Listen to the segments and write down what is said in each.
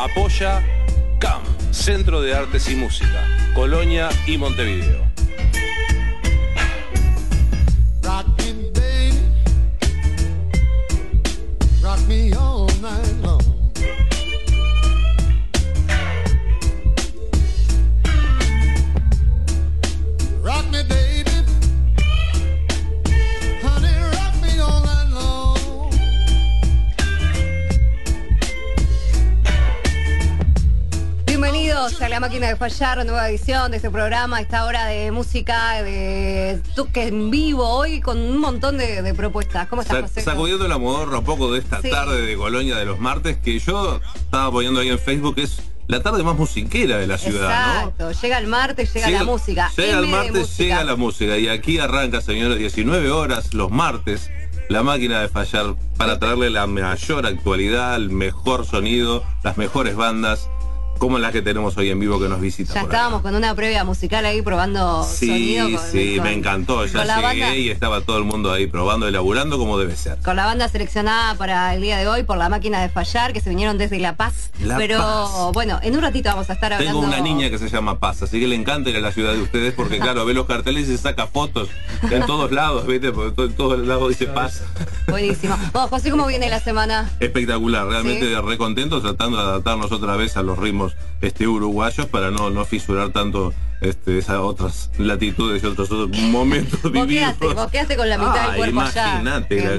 Apoya CAM, Centro de Artes y Música, Colonia y Montevideo. Rock me, baby. Rock me all night long. Rock me, baby. Honey, rock me all night long. Bienvenidos a La Máquina de Fallar, nueva edición de este programa, esta hora de música, de toque en vivo, hoy con un montón de propuestas. ¿Cómo estás, José? Sacudiendo la modorra un poco de esta tarde de Colonia de los martes, que yo estaba poniendo ahí en Facebook, es la tarde más musiquera de la ciudad. Exacto, ¿no? Llega el martes, llega la música. Llega el martes, llega la música. Y aquí arranca, señores, 19 horas los martes, La Máquina de Fallar, para traerle la mayor actualidad, el mejor sonido, las mejores bandas, como las que tenemos hoy en vivo que nos visitan. Ya estábamos con una previa musical ahí probando sonido. Sí, me encantó. Ya llegué banda, y estaba todo el mundo ahí probando y laburando como debe ser. Con la banda seleccionada para el día de hoy por La Máquina de Fallar, que se vinieron desde La Paz. Pero bueno, en un ratito vamos a estar hablando. Tengo una niña que se llama Paz, así que le encanta ir a la ciudad de ustedes porque, claro, ve los carteles y se saca fotos en todos lados, ¿viste? Porque en todos lados dice Paz. Buenísimo. Bueno, José, ¿cómo viene la semana? Espectacular, realmente re contento, tratando de adaptarnos otra vez a los ritmos uruguayos para no fisurar tanto esas otras latitudes y otros momentos vividos. Vos quedaste con la mitad del cuerpo allá. Imagínate,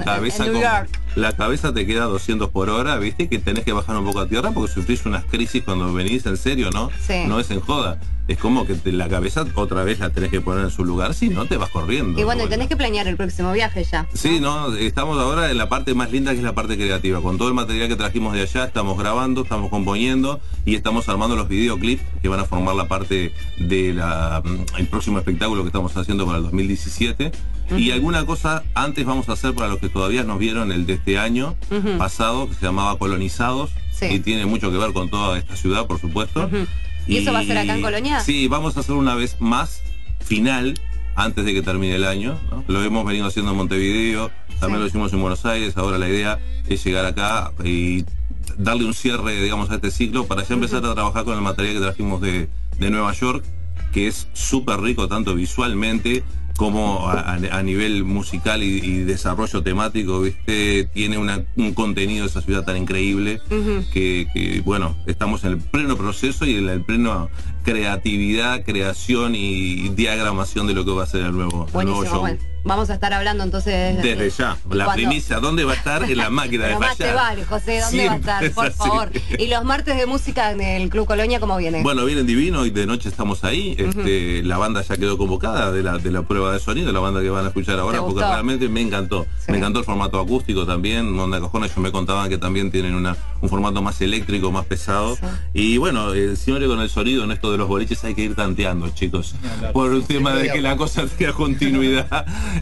la cabeza te queda 200 por hora, ¿viste? Que tenés que bajar un poco a tierra porque sufrís unas crisis cuando venís, en serio, ¿no? Sí. No es en joda. Es como que la cabeza otra vez la tenés que poner en su lugar, si no te vas corriendo. Y bueno, tenés que planear el próximo viaje ya. Sí, no, estamos ahora en la parte más linda, que es la parte creativa. Con todo el material que trajimos de allá, estamos grabando, estamos componiendo y estamos armando los videoclips que van a formar la parte de el próximo espectáculo que estamos haciendo para el 2017. Y alguna cosa antes vamos a hacer para los que todavía nos vieron el de este año pasado, que se llamaba Colonizados, y tiene mucho que ver con toda esta ciudad, por supuesto. ¿Y eso va a ser acá en Colonia? Sí, vamos a hacer una vez más, final, antes de que termine el año, ¿no? Lo hemos venido haciendo en Montevideo, también lo hicimos en Buenos Aires, ahora la idea es llegar acá y darle un cierre, digamos, a este ciclo para ya empezar a trabajar con el material que trajimos de Nueva York, que es súper rico tanto visualmente como a nivel musical y desarrollo temático, ¿viste? Tiene un contenido de esa ciudad tan increíble que, bueno, estamos en el pleno proceso y en el pleno creatividad, creación y diagramación de lo que va a ser el nuevo show. Bueno. Vamos a estar hablando entonces desde ya, la primicia, ¿dónde va a estar? En La Máquina de Fallar. Más te vale, José, ¿dónde va a estar? Por favor. Y los martes de música en el Club Colonia, ¿cómo viene? Bueno, vienen divino y de noche estamos ahí. La banda ya quedó convocada de la prueba de sonido, la banda que van a escuchar ahora, porque realmente me encantó. Sí. Me encantó el formato acústico también, Onda Cajones, ellos me contaban que también tienen un formato más eléctrico, más pesado. Sí. Y bueno, siempre con el sonido en esto de los boliches hay que ir tanteando, chicos. Por el tema de que la cosa tenga continuidad.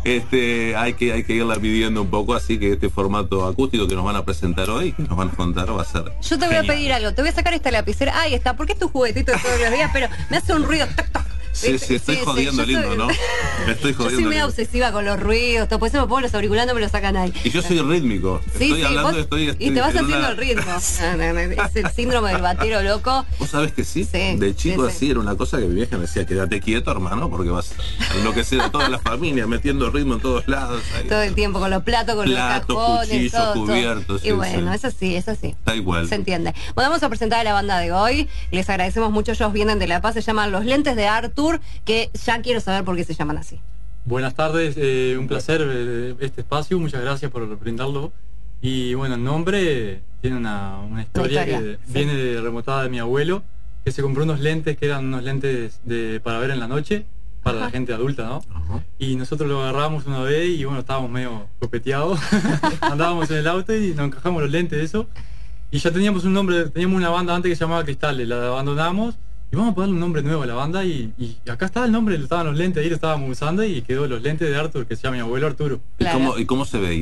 Hay que irla pidiendo un poco, así que este formato acústico que nos van a presentar hoy, que nos van a contar, va a ser Yo te voy a pedir algo, te voy a sacar esta lapicera, ahí está, porque es tu juguetito de todos los días, pero me hace un ruido, toc, toc. Sí, estoy jodiendo lindo, ¿no? Estoy jodiendo. Yo soy medio obsesiva con los ruidos, después se me pongo los auriculares, me lo sacan ahí. Y yo soy rítmico. Estoy hablando, y te vas haciendo el ritmo. Es el síndrome del batero loco. ¿Vos sabés que sí? De chico así era una cosa que mi vieja me decía, quédate quieto, hermano, porque vas a enloquecer a toda la familia, metiendo ritmo en todos lados. Ahí. Todo el tiempo, con los platos, con los cajones, cuchillos, cubiertos. Y bueno, es así. Está igual. Se entiende. Bueno, vamos a presentar a la banda de hoy. Les agradecemos mucho, ellos vienen de La Paz, se llaman Los Lentes de Arthur, que ya quiero saber por qué se llaman así. Buenas tardes, un placer este espacio, muchas gracias por brindarlo. Y bueno, el nombre tiene una historia que viene remontada de mi abuelo, que se compró unos lentes que eran unos lentes para ver en la noche, para la gente adulta, ¿no? Y nosotros lo agarramos una vez y bueno, estábamos medio copeteados, andábamos en el auto y nos encajamos los lentes de eso. Y ya teníamos un nombre, teníamos una banda antes que se llamaba Cristales, la abandonamos. Y vamos a ponerle un nombre nuevo a la banda y acá está el nombre, estaban los lentes ahí, lo estábamos usando y quedó Los Lentes de Arthur, que se llama mi abuelo Arturo. Claro. ¿Y cómo se veía?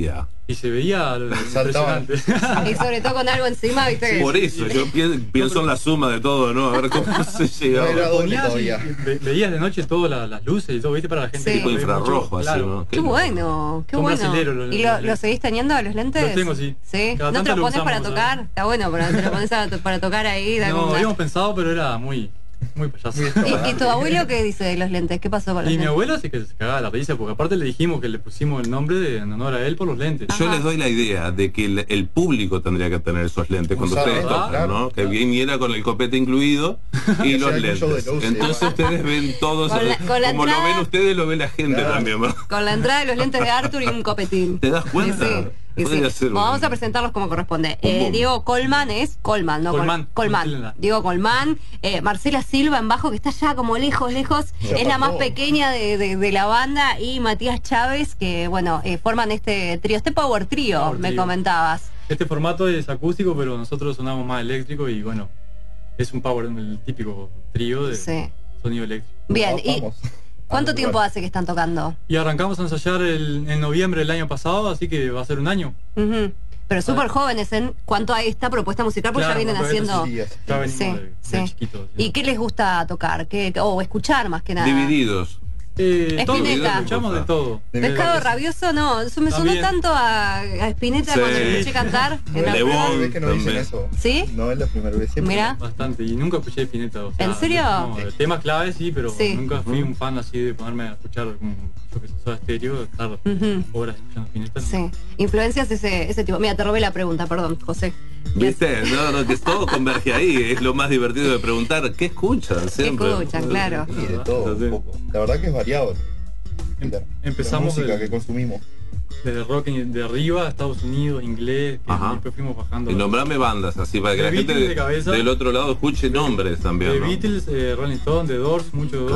y se veía Saltaban. impresionante. Y sobre todo con algo encima, ¿viste? Por eso, yo pienso en la suma de todo, ¿no? A ver cómo se llega. No era doble Ponías y todavía. veías de noche todas las luces y todo, ¿viste? Para la gente Sí. que Tipo ve infrarrojo, mucho, así, claro. ¿no? Qué bueno, qué Son bueno. brasileros los ¿Y lentes. lo seguís teniendo los lentes? Los tengo, sí. ¿Sí? Cada ¿No te tanto los lo pones para usamos, tocar? Está bueno, pero te lo pones para tocar ahí. Da como No, una- habíamos pensado, pero era muy payaso. ¿Y tu abuelo qué dice de los lentes? ¿Qué pasó con los Y mi lentes? abuelo sí que se cagaba la risa, porque aparte le dijimos que le pusimos el nombre en honor a él por los lentes. Yo Ajá. les doy la idea de que el público tendría que tener esos lentes cuando Usar, ustedes tocan, claro. ¿no? Que viniera con el copete incluido y los sea, algún show de lentes. luces, Entonces ¿no? ustedes ven todos, Con la como entrada- lo ven ustedes, lo ve la gente Claro. también, ¿no? Con la entrada de los lentes de Arthur y un copetín. ¿Te das cuenta? Y sí, y sí. Podría ser Bueno, vamos un- a presentarlos como corresponde. Un boom. Diego Colman es Colman, ¿no? Colman. Colman. Diego Colman. Marcela Silva en bajo, que está ya como lejos. Ya Es la más pasó. pequeña de la banda. Y Matías Chávez, que bueno, forman este trío, este power trío, Power me trío. comentabas. Este formato es acústico, pero nosotros sonamos más eléctrico y bueno, es un power, el típico trío de Sí. sonido eléctrico. Bien, ¿y Vamos. cuánto Vamos, tiempo igual. hace que están tocando? Y arrancamos a ensayar en noviembre del año pasado, así que va a ser un año. Ujú. Pero súper jóvenes en cuanto a esta propuesta musical, porque Claro, ya vienen porque haciendo... Sí, así. Ya venimos Sí, de sí. chiquitos. ¿Y qué les gusta tocar? O escuchar más que nada. Divididos. Todo, Spinetta. escuchamos de todo. Pescado rabioso, no, eso me sonó También. tanto a Spinetta Sí. cuando lo escuché cantar en la Le prueba. Bon. Es que no dicen También. eso. ¿Sí? No es la primera vez. Siempre. Mira. Bastante, y nunca escuché Spinetta. O sea, ¿En serio? No, temas claves sí, pero Sí. nunca fui un fan así de ponerme a escuchar como yo que soy estéreo, estar Ujú. horas escuchando Spinetta. no. Sí. Influencias ese tipo. Mira, te robé la pregunta, perdón, José. ¿Viste? No, que todo converge ahí. Es lo más divertido de preguntar. ¿Qué escuchan? Siempre. escuchan? Claro. Y de todo, un poco. La verdad que es variado. La Empezamos música del- que consumimos. Desde rock de arriba, Estados Unidos, inglés, que Ajá. después fuimos bajando. Y nombrame bandas así para que The la gente Beatles de cabeza. del otro lado escuche nombres también, The ¿no? Beatles, Rolling Stone, The Doors, mucho The Doors.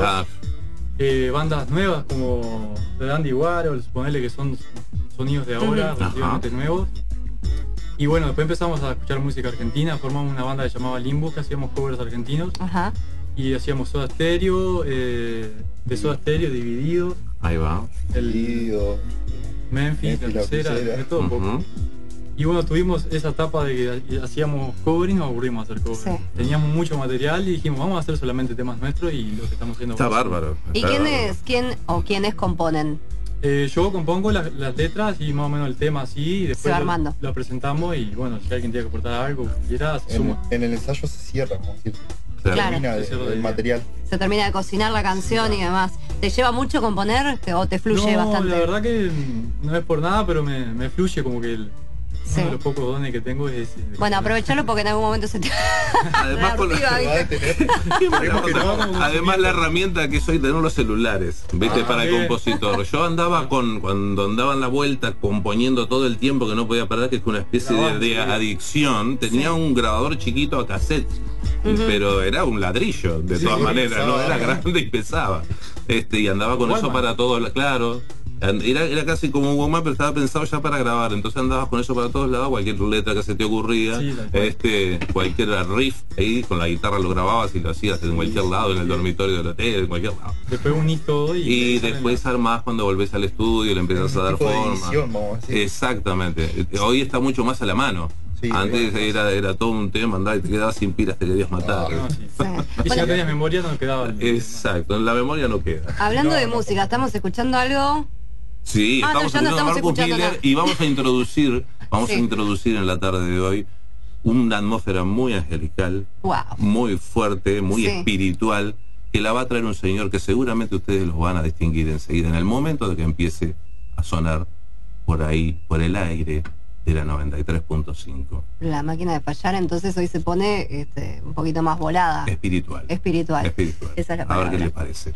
Claro. Bandas nuevas como The Andy Warhol, suponele que son sonidos de ahora, Ujú. relativamente nuevos. Y bueno, después empezamos a escuchar música argentina, formamos una banda que se llamaba Limbo, que hacíamos covers argentinos, Ajá. y hacíamos Soda Stereo, de Soda Stereo, Divididos, Ahí va. el Dividido. Memphis, la La Pulsera, Pulsera. de todo un poco. Ujú. Y bueno, tuvimos esa etapa de que hacíamos cover y nos aburrimos a hacer cover. Sí. Teníamos mucho material y dijimos, vamos a hacer solamente temas nuestros y lo que estamos haciendo. Está va a ser- bárbaro. ¿Y está quiénes componen? Yo compongo las letras y más o menos el tema así, y Se después va armando. lo presentamos y bueno, si alguien tiene que aportar algo, quiera, se suma. En el ensayo se cierra, como decir. Claro. Claro. Termina Se cierra el el material. Se termina de cocinar la canción y demás. ¿Te lleva mucho componer o te fluye No, bastante? la verdad que no es por nada, pero me fluye como que Sí. uno de los pocos dones que tengo es... Bueno, aprovechalo porque en algún momento se te Además, con reactiva, Se va a ¿viste? detener. Qué mala Esperemos que onda. no. Además la herramienta que soy tener los celulares, ¿viste? Para el bien. compositor. Yo andaba cuando andaba en la vuelta componiendo todo el tiempo que no podía parar, que es una especie de Grabando, sí. adicción. Tenía Sí. un grabador chiquito a cassette, pero era un ladrillo, de Sí, todas maneras, pesaba. ¿no? Era grande y pesaba. Y andaba con eso Walkman. para todo, claro. Era casi como un Walkman, pero estaba pensado ya para grabar. Entonces andabas con eso para todos lados, cualquier letra que se te ocurría, Sí, tal cual. cualquier riff ahí con la guitarra lo grababas y lo hacías en cualquier lado, en el dormitorio del hotel, en cualquier lado. Después unís todo Y sale después armás cuando volvés al estudio, le empiezas a dar tipo de forma. edición, vamos a decir. Exactamente. Hoy está mucho más a la mano. Sí, Antes bueno. era todo un tema, andaba y te quedabas sin pilas, te querías matar. No, sí. Sí. Y si Bueno, no tenías memoria no quedaba. Exacto, en la memoria no queda. hablando No, de no. música, ¿estamos escuchando algo? Sí, Ah, no, estamos ya no escuchando a estamos Marcus escuchando Miller nada. y vamos a Sí. introducir en la tarde de hoy una atmósfera muy angelical, Wow. muy fuerte, muy Sí. espiritual, que la va a traer un señor que seguramente ustedes los van a distinguir enseguida, en el momento de que empiece a sonar por ahí, por el aire de la 93.5. La máquina de fallar, entonces hoy se pone un poquito más volada. Espiritual. Espiritual. Espiritual. Esa es la A ver qué palabra. le parece.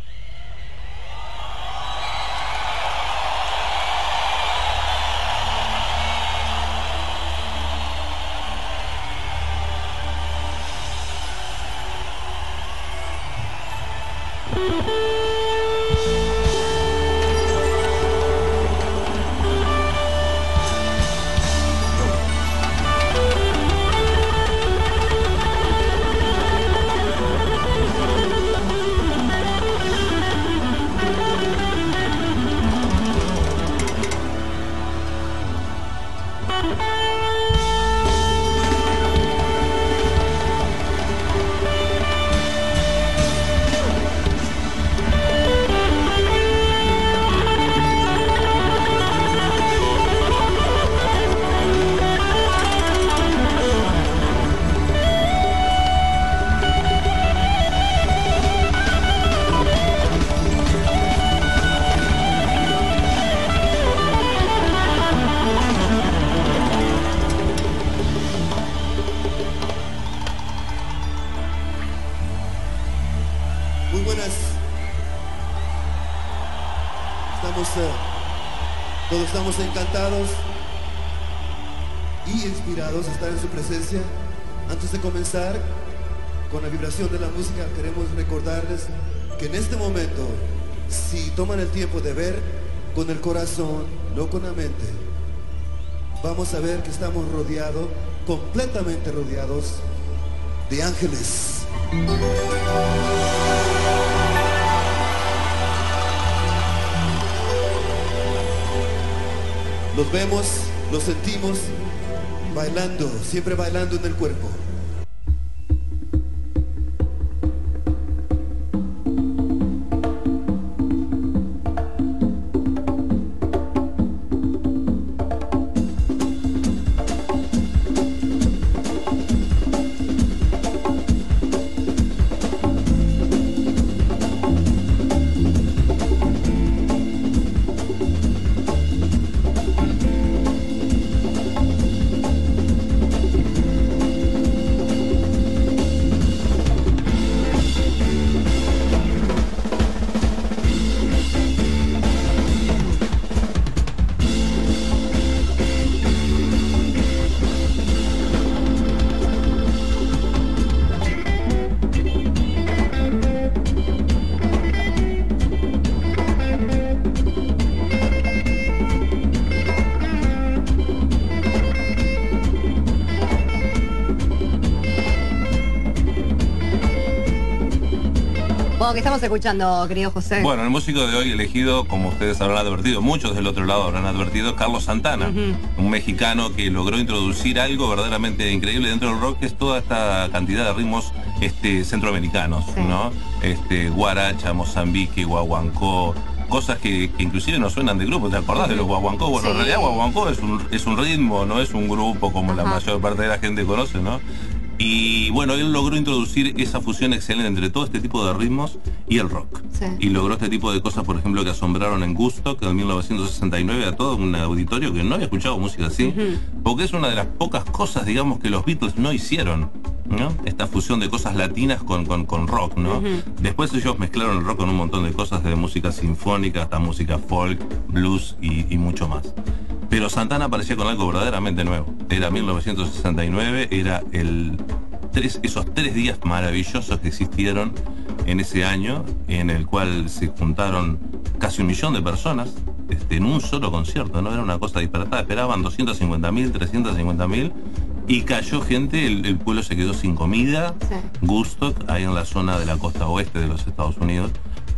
buenas. Todos estamos encantados y inspirados de estar en su presencia. Antes de comenzar con la vibración de la música, queremos recordarles que en este momento, si toman el tiempo de ver con el corazón, no con la mente, vamos a ver que estamos rodeados, completamente rodeados de ángeles. Los vemos, los sentimos bailando, siempre bailando en el cuerpo. ¿Qué estamos escuchando, querido José? Bueno, el músico de hoy elegido, como ustedes habrán advertido, muchos del otro lado habrán advertido, Carlos Santana, un mexicano que logró introducir algo verdaderamente increíble dentro del rock, que es toda esta cantidad de ritmos centroamericanos, sí, ¿no? Guaracha, Mozambique, guaguancó, cosas que inclusive no suenan de grupo. ¿Te acordás de los guaguancó? Bueno, sí, en realidad guaguancó es un ritmo, no es un grupo como la mayor parte de la gente conoce, ¿no? Y bueno, él logró introducir esa fusión excelente entre todo este tipo de ritmos y el rock. Sí. Y logró este tipo de cosas, por ejemplo, que asombraron en Woodstock en 1969 a todo un auditorio que no había escuchado música así, porque es una de las pocas cosas, digamos, que los Beatles no hicieron, ¿no? Esta fusión de cosas latinas con rock, ¿no? Después ellos mezclaron el rock con un montón de cosas, desde música sinfónica hasta música folk, blues y mucho más. Pero Santana aparecía con algo verdaderamente nuevo. Era 1969, era esos 3 días maravillosos que existieron en ese año, en el cual se juntaron casi 1 millón de personas en un solo concierto, ¿no? Era una cosa disparatada. Esperaban 250.000, 350.000 y cayó gente, el pueblo se quedó sin comida. Sí. Woodstock, ahí en la zona de la costa oeste de los Estados Unidos.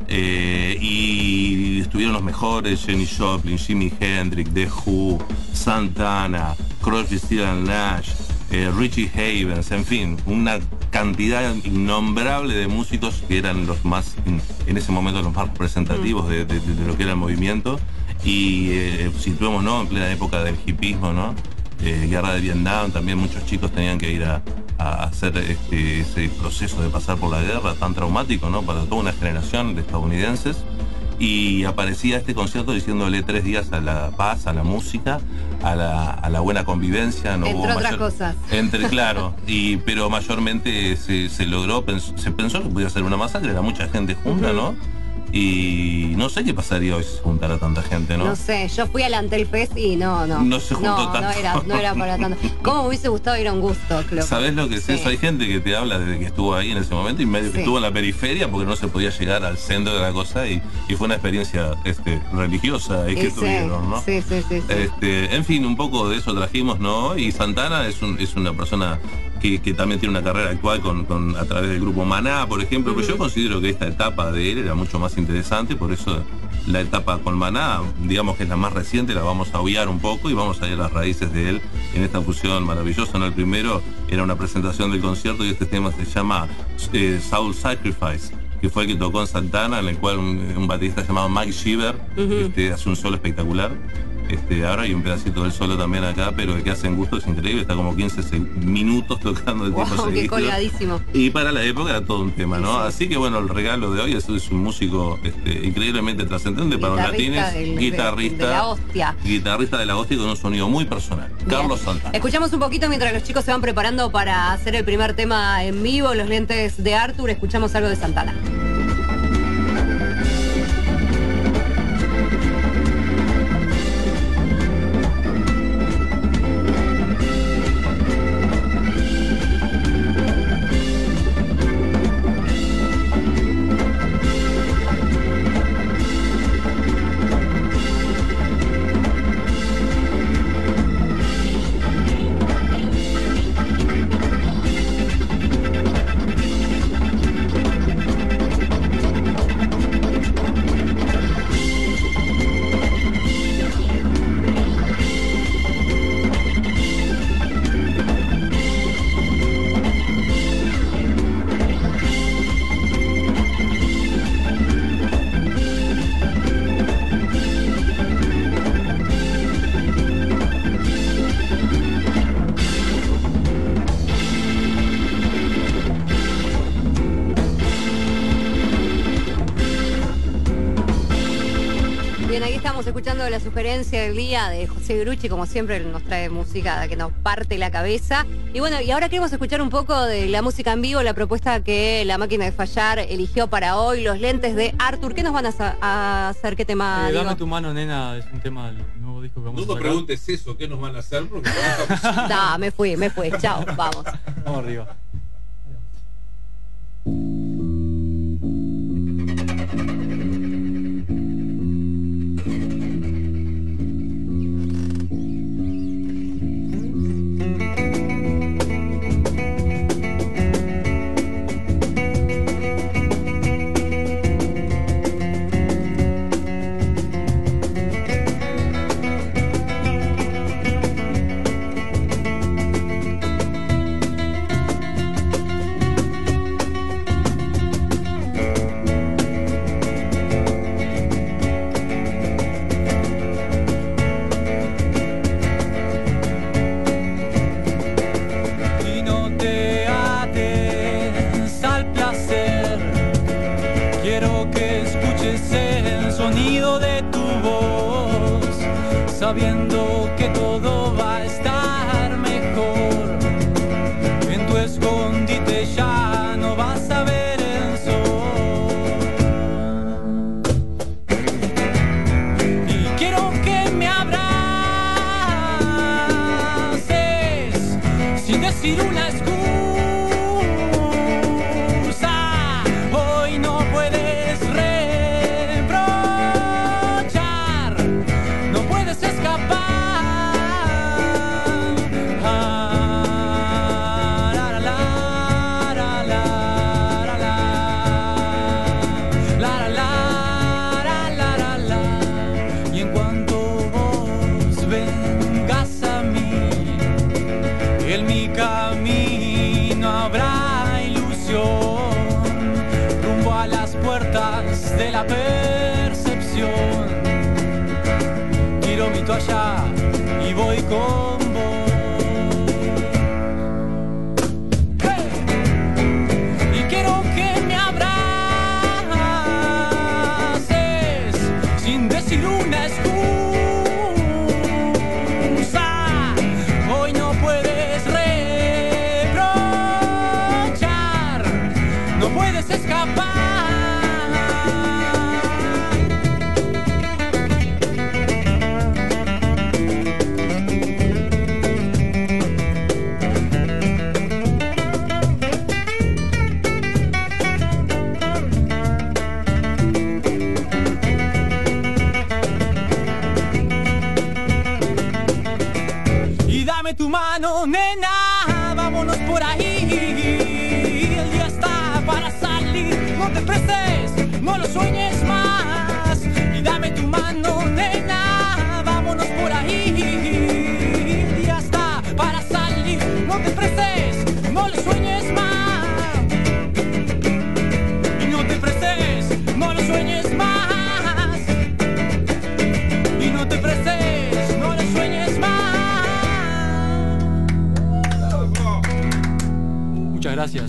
Y estuvieron los mejores: Janis Joplin, Jimi Hendrix, The Who, Santana, Crosby, Stills & Nash, Richie Havens, en fin, una cantidad innombrable de músicos que eran los más, en ese momento, los más representativos de lo que era el movimiento. Y situemos, ¿no?, en plena época del hipismo, ¿no? Guerra de Vietnam, también muchos chicos tenían que ir a hacer ese proceso de pasar por la guerra tan traumático, ¿no?, para toda una generación de estadounidenses. Y aparecía este concierto diciéndole 3 días a la paz, a la música, a la buena convivencia, ¿no? Entre otras cosas. Claro, pero mayormente se logró, se pensó que podía ser una masacre, era mucha gente junta, ¿no? Y no sé qué pasaría hoy si se juntara tanta gente, ¿no? No sé, yo fui al Antel Fest y no se juntó tanto. No era para tanto. ¿Cómo me hubiese gustado ir a un gusto, Clo? ¿Sabés lo que es eso? Hay gente que te habla desde que estuvo ahí en ese momento y medio que estuvo en la periferia porque no se podía llegar al centro de la cosa y fue una experiencia religiosa que tuvieron, ¿no? Sí. En fin, un poco de eso trajimos, ¿no? Y Santana es una persona que también tiene una carrera actual a través del grupo Maná, por ejemplo, pero yo considero que esta etapa de él era mucho más interesante, por eso la etapa con Maná, digamos que es la más reciente, la vamos a obviar un poco y vamos a ir a las raíces de él en esta fusión maravillosa, ¿no? El primero era una presentación del concierto y este tema se llama Soul Sacrifice, que fue el que tocó en Santana, en el cual un baterista llamado Mike Shiver hace un solo espectacular. Ahora hay un pedacito del solo también acá, pero el que hace en Gusto es increíble, está como 15 minutos tocando el tipo seguido. Qué colgadísimo. Y para la época era todo un tema, ¿no? Sí. Así que bueno, el regalo de hoy es un músico increíblemente trascendente para los latines, guitarrista de la hostia con un sonido muy personal. Bien. Carlos Santana. Escuchamos un poquito mientras los chicos se van preparando para hacer el primer tema en vivo, Los lentes de Arthur, escuchamos algo de Santana. escuchando la sugerencia del día de José Grucci, como siempre nos trae música que nos parte la cabeza. Y bueno, y ahora queremos escuchar un poco de la música en vivo, la propuesta que La Máquina de Fallar eligió para hoy, los lentes de Arthur. ¿Qué nos van a hacer? ¿Qué tema? Dame tu mano, nena, es un tema del nuevo disco que vamos a No sacar. preguntes eso, ¿qué nos van a hacer? Porque Me fui, chao, vamos. Vamos arriba. Sabiendo que todo va a estar mejor, en tu escondite ya no vas a ver el sol. Y quiero que me abraces sin decir una excusa. Hoy no puedes reprochar, no puedes escapar. Y en cuanto vos vengas a mí, en mi camino habrá ilusión, rumbo a las puertas de la percepción. Tiro mi toalla y voy con vos. ¡Hey! Y quiero que me abraces sin decir una excusa. Hoy no puedes reprochar, no puedes escapar. Y dame tu mano, nena, vámonos por ahí. El día está para salir, no te prestes, no lo sueñes más. Y dame tu mano, nena, vámonos por ahí. El día está para salir, no te prestes, no lo sueñes más. Y no te prestes, no lo sueñes más. Y no te prestes, no lo sueñes más. Muchas gracias.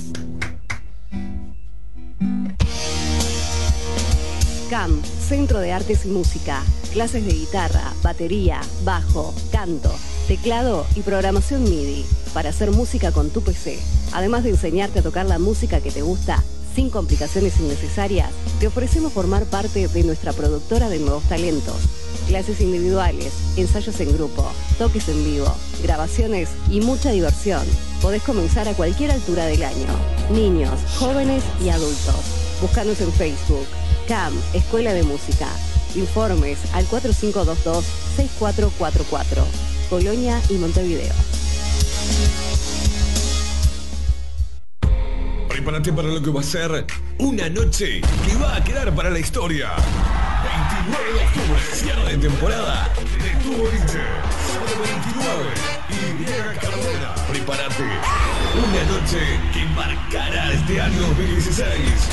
CAM, Centro de Artes y Música. Clases de guitarra, batería, bajo, canto, teclado y programación MIDI para hacer música con tu PC. Además de enseñarte a tocar la música que te gusta sin complicaciones innecesarias, te ofrecemos formar parte de nuestra productora de nuevos talentos. Clases individuales, ensayos en grupo, toques en vivo, grabaciones y mucha diversión. Podés comenzar a cualquier altura del año. Niños, jóvenes y adultos. Búscanos en Facebook. CAM, Escuela de Música. Informes al 4522-6444. Colonia y Montevideo. Prepárate para lo que va a ser una noche que va a quedar para la historia. 29 de octubre, cierre de temporada de Tu Boliche. Sábado 29 y Diego Cardona. Prepárate. Una noche que marcará este año 2016.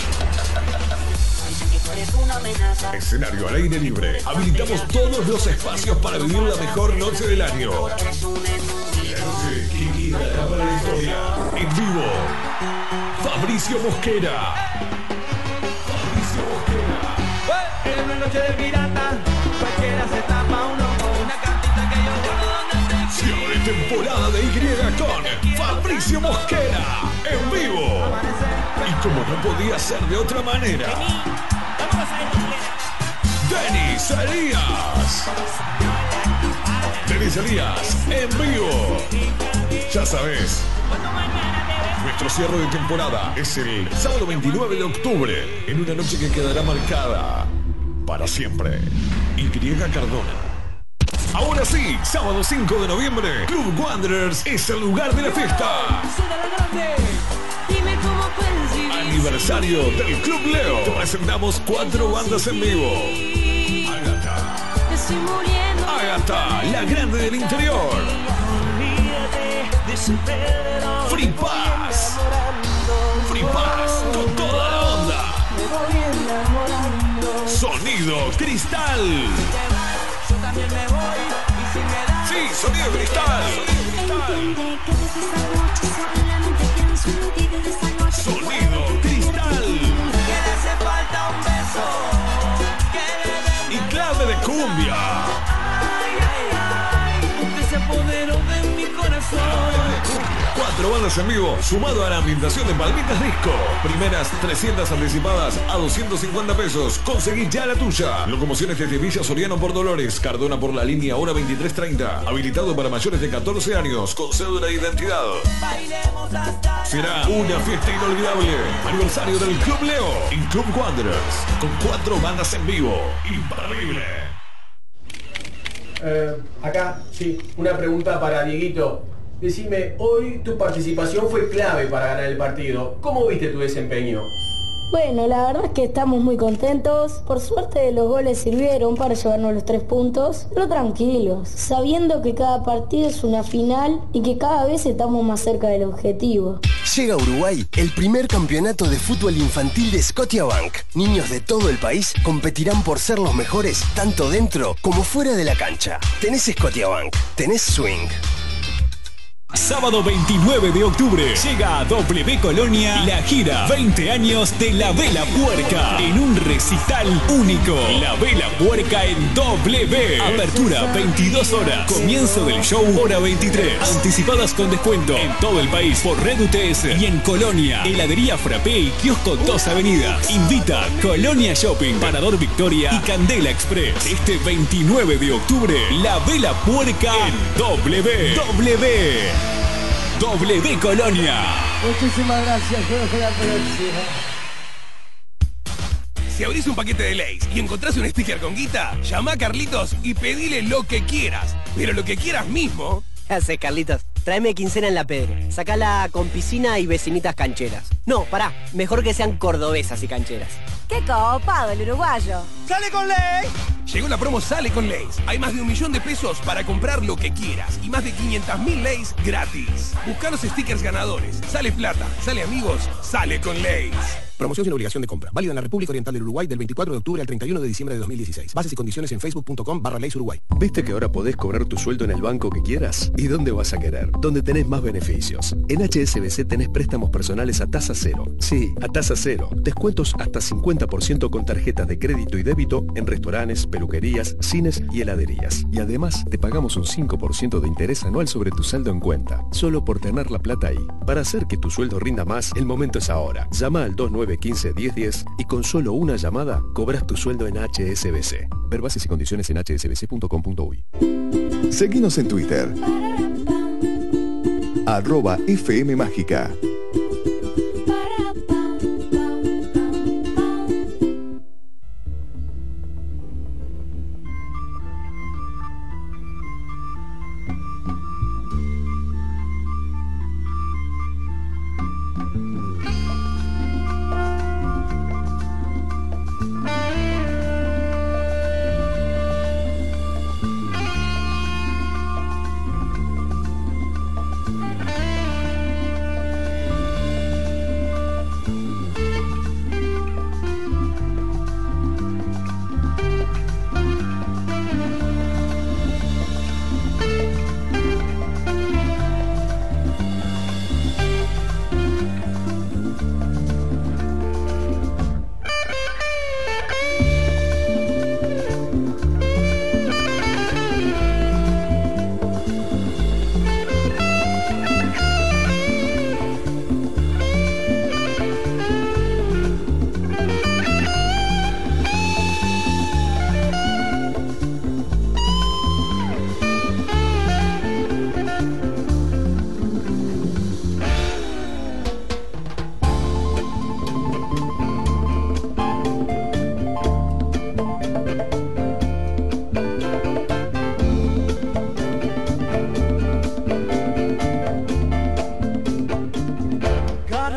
Escenario al aire libre. Habilitamos todos los espacios para vivir la mejor noche del año. La noche que quedará para la historia. En vivo, Fabricio Mosquera. En una noche de pirata, cualquiera se temporada de Y con Fabricio Mosquera en vivo. Y como no podía ser de otra manera, Denis Elías. Denis Elías en vivo. Ya sabes, nuestro cierre de temporada es el sábado 29 de octubre, en una noche que quedará marcada para siempre. Y Cardona. Ahora sí, sábado 5 de noviembre, Club Wanderers es el lugar de la fiesta. Aniversario del Club Leo. Te presentamos 4 bandas en vivo. Ágata, la grande del interior. Free Pass. Free Pass con toda la onda. Sonido Cristal. Sí, Sonido Cristal. Sonido Cristal. Y clave de cumbia. Se apoderó de mi corazón. 4 bandas en vivo, sumado a la ambientación de Palmitas Disco. Primeras 300 anticipadas a 250 pesos. Conseguí ya la tuya. Locomociones desde Villa Soriano por Dolores, Cardona por la línea hora 2330. Habilitado para mayores de 14 años, con cédula de identidad. Será una fiesta inolvidable. Aniversario del Club Leo en Club Wanderers, con 4 bandas en vivo. Imperdible. Acá, sí, una pregunta para Dieguito. Decime, hoy tu participación fue clave para ganar el partido. ¿Cómo viste tu desempeño? Bueno, la verdad es que estamos muy contentos. Por suerte los goles sirvieron para llevarnos los 3 puntos, pero tranquilos, sabiendo que cada partido es una final y que cada vez estamos más cerca del objetivo. Llega a Uruguay el primer campeonato de fútbol infantil de Scotiabank. Niños de todo el país competirán por ser los mejores, tanto dentro como fuera de la cancha. Tenés Scotiabank, tenés swing. Sábado 29 de octubre llega a W Colonia la gira 20 años de La Vela Puerca en un recital único. La Vela Puerca en W. Apertura 22 horas. Comienzo del show hora 23. Anticipadas con descuento en todo el país por Red UTS y en Colonia. Heladería Frappé y Kiosco 2 Avenidas. Invita Colonia Shopping, Parador Victoria y Candela Express. Este 29 de octubre, La Vela Puerca en W Colonia. Muchísimas gracias, hasta la próxima. Si abrís un paquete de Lay's y encontrás un sticker con guita, llama a Carlitos y pedile lo que quieras. Pero lo que quieras mismo. ¿Qué haces, Carlitos? Tráeme quincena en la Pedro. Sacala con piscina y vecinitas cancheras. No, pará. Mejor que sean cordobesas y cancheras. ¡Qué copado el uruguayo! ¡Sale con Lay's! Llegó la promo Sale con Lay's. Hay más de 1 millón de pesos para comprar lo que quieras y más de 500.000 Lay's gratis. Busca los stickers ganadores. Sale plata, sale amigos, sale con Lay's. Promoción sin obligación de compra. Válido en la República Oriental del Uruguay del 24 de octubre al 31 de diciembre de 2016. Bases y condiciones en facebook.com/Lay's Uruguay. ¿Viste que ahora podés cobrar tu sueldo en el banco que quieras? ¿Y dónde vas a querer? Donde tenés más beneficios. En HSBC tenés préstamos personales a tasa cero. Sí, a tasa cero. Descuentos hasta 50% con tarjetas de crédito y débito en restaurantes, peluquerías, cines y heladerías. Y además te pagamos un 5% de interés anual sobre tu saldo en cuenta. Solo por tener la plata ahí. Para hacer que tu sueldo rinda más, el momento es ahora. Llama al 2915-1010 y con solo una llamada cobras tu sueldo en HSBC. Ver bases y condiciones en hsbc.com.uy. Seguinos en Twitter. @FMMágica.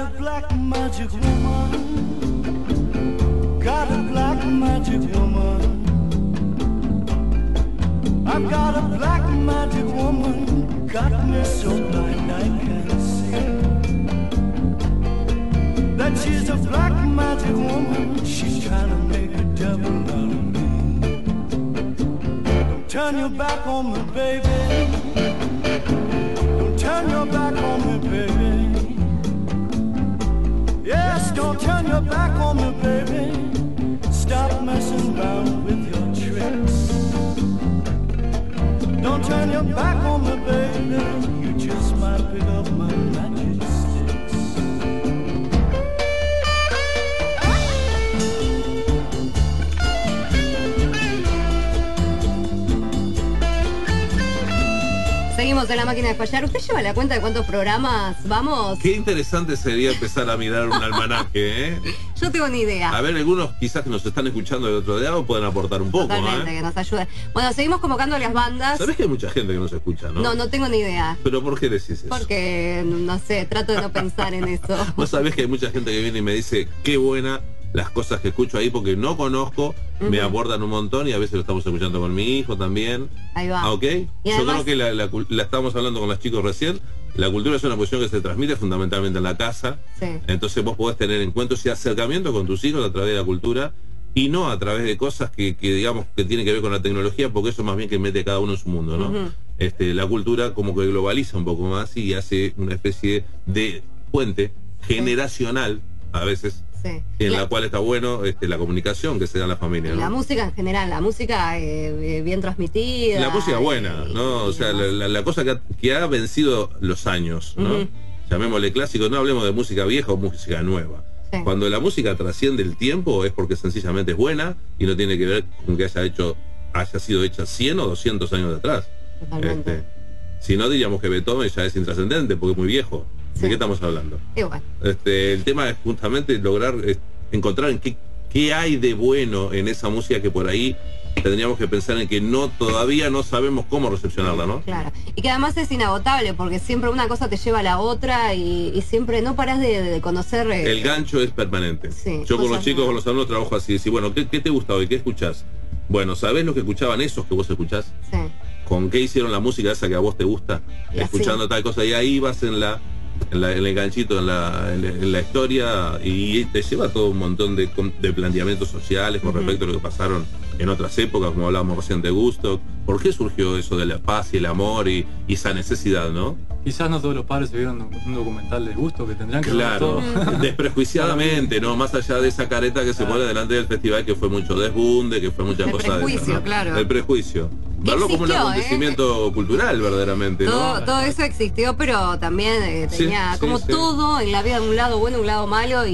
a black magic woman. Got a black magic woman. I've got a black magic woman. Got me so blind I can't see. That she's a black magic woman. She's trying to make a devil out of me. Don't turn your back on me, baby. Don't turn your back on me, baby. Yes, don't turn your back on me, baby. Stop messing around with your tricks. Don't turn your back on me, baby. You just might pick up my magic sticks. Seguimos en la máquina de fallar. ¿Usted lleva la cuenta de cuántos programas vamos? Qué interesante sería empezar a mirar un almanaque, ¿eh? Yo tengo ni idea. A ver, algunos quizás que nos están escuchando del otro lado pueden aportar un poco, Totalmente, que nos ayude. Bueno, seguimos convocando a las bandas. ¿Sabés que hay mucha gente que nos escucha, no? No tengo ni idea. ¿Pero por qué decís eso? Porque, no sé, trato de no pensar en eso. Vos sabés que hay mucha gente que viene y me dice, qué buena las cosas que escucho ahí porque no conozco, me aportan un montón y a veces lo estamos escuchando con mi hijo también. Ahí va. ¿Ok? Y Yo además, creo que la estábamos hablando con los chicos recién. La cultura es una cuestión que se transmite fundamentalmente en la casa. Sí. Entonces vos podés tener encuentros y acercamiento con tus hijos a través de la cultura y no a través de cosas que digamos que tienen que ver con la tecnología, porque eso más bien que mete cada uno en su mundo, ¿no? La cultura como que globaliza un poco más y hace una especie de puente generacional a veces. Sí. En la cual está bueno la comunicación que se da en la familia, ¿no? La música en general, la música bien transmitida. La música buena, ¿no? O sea, la cosa que ha vencido los años, ¿no? Llamémosle clásico, no hablemos de música vieja o música nueva. Sí. Cuando la música trasciende el tiempo es porque sencillamente es buena y no tiene que ver con que haya sido hecha 100 o 200 años atrás. Totalmente. Si no, diríamos que Beethoven ya es intrascendente porque es muy viejo. ¿De qué estamos hablando? Igual. El tema es justamente lograr encontrar en qué hay de bueno en esa música que por ahí tendríamos que pensar en que todavía no sabemos cómo recepcionarla, ¿no? Claro. Y que además es inagotable porque siempre una cosa te lleva a la otra y siempre no parás de conocer. El gancho es permanente. Sí, yo con los chicos, con los alumnos trabajo así. Decir, bueno, ¿qué te gusta hoy? ¿Qué escuchás? Bueno, ¿sabés lo que escuchaban esos que vos escuchás? Sí. ¿Con qué hicieron la música esa que a vos te gusta? Y escuchando tal cosa. Y ahí vas en el ganchito, en la historia, y te lleva todo un montón de planteamientos sociales con respecto a lo que pasaron en otras épocas, como hablábamos recién de Woodstock. ¿Por qué surgió eso de la paz y el amor y esa necesidad, no? Quizás no todos los padres se vieron un documental de Gusto que tendrán que ver todo. Desprejuiciadamente, ¿no? Más allá de esa careta que se pone delante del festival, que fue mucho desbunde, que fue muchas cosas de eso, ¿no? Claro. El prejuicio. Verlo como un acontecimiento cultural, verdaderamente, ¿no? Todo eso existió, pero también tenía como todo en la vida, un lado bueno, un lado malo,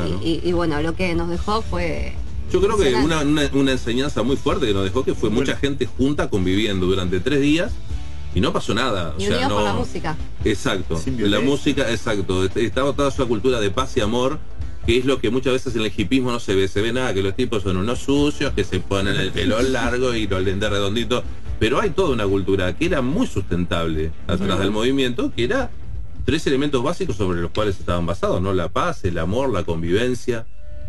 y bueno, lo que nos dejó fue... Yo creo que una enseñanza muy fuerte que nos dejó, que fue mucha gente junta conviviendo durante 3 días y no pasó nada. Y unidos por la música. Exacto. La música, exacto. Estaba toda su cultura de paz y amor, que es lo que muchas veces en el hipismo no se ve. Se ve nada, que los tipos son unos sucios, que se ponen el pelo largo y los lentes redonditos. Pero hay toda una cultura que era muy sustentable atrás del movimiento, que era 3 elementos básicos sobre los cuales estaban basados, ¿no? La paz, el amor, la convivencia.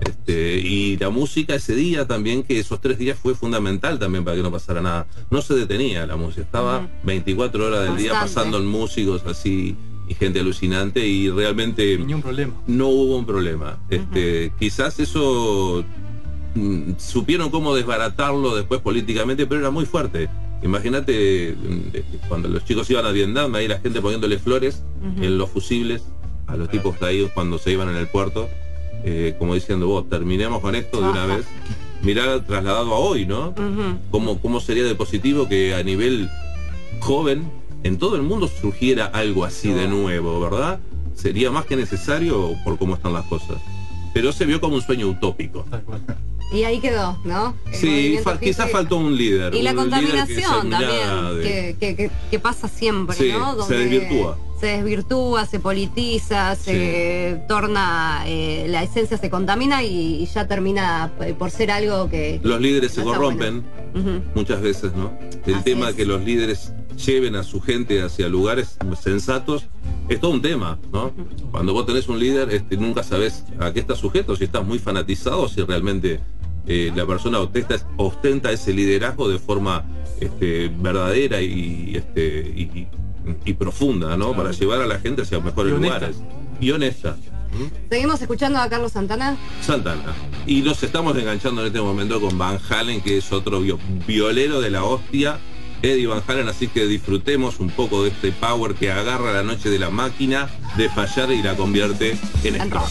Y la música ese día también, que esos 3 días fue fundamental también para que no pasara nada. No se detenía la música, estaba 24 horas del día pasando en músicos así y gente alucinante, y realmente no hubo un problema. Quizás eso supieron cómo desbaratarlo después políticamente, pero era muy fuerte. Imagínate cuando los chicos iban a Vietnam, ahí la gente poniéndole flores en los fusibles a los tipos caídos cuando se iban en el puerto. Como diciendo, vos, terminemos con esto de una vez. Mirá, trasladado a hoy, ¿no? ¿Cómo sería de positivo que a nivel joven en todo el mundo surgiera algo así de nuevo, ¿verdad? Sería más que necesario por cómo están las cosas. Pero se vio como un sueño utópico. Y ahí quedó, ¿no? Sí, quizás faltó un líder. Y la contaminación también, que pasa siempre, sí, ¿no? Donde se desvirtúa, se politiza, se torna, la esencia se contamina y ya termina por ser algo que los líderes no se corrompen muchas veces, ¿no? El tema de que los líderes lleven a su gente hacia lugares sensatos es todo un tema, ¿no? Cuando vos tenés un líder, nunca sabés a qué estás sujeto, si estás muy fanatizado, si realmente la persona ostenta ese liderazgo de forma verdadera y profunda, ¿no? Para llevar a la gente hacia mejores lugares. Y honesta. Seguimos escuchando a Carlos Santana. Y nos estamos enganchando en este momento con Van Halen, que es otro violero de la hostia, Eddie Van Halen, así que disfrutemos un poco de este power que agarra la noche de la máquina de fallar y la convierte en rock.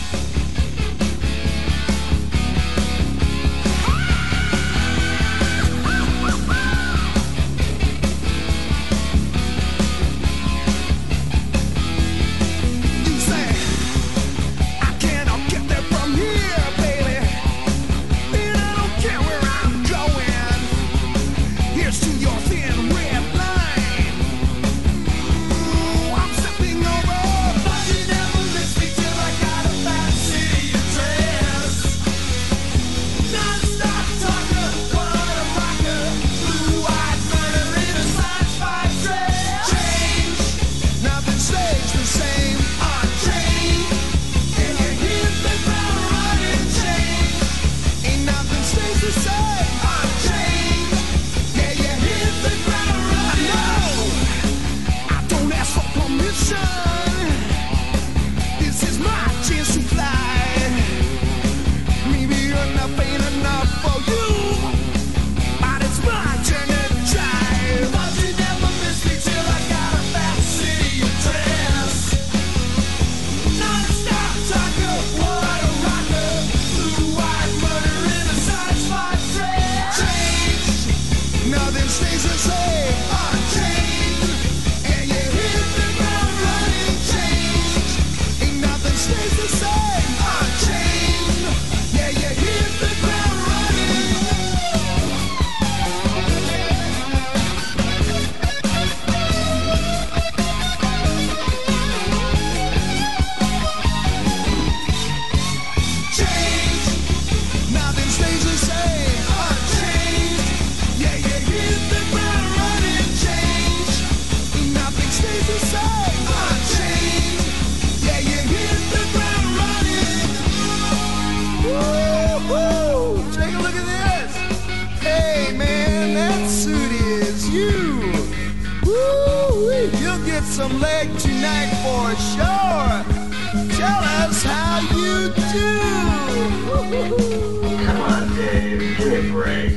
Some leg tonight for sure. Tell us how you do. Come on, Dave, give me a break.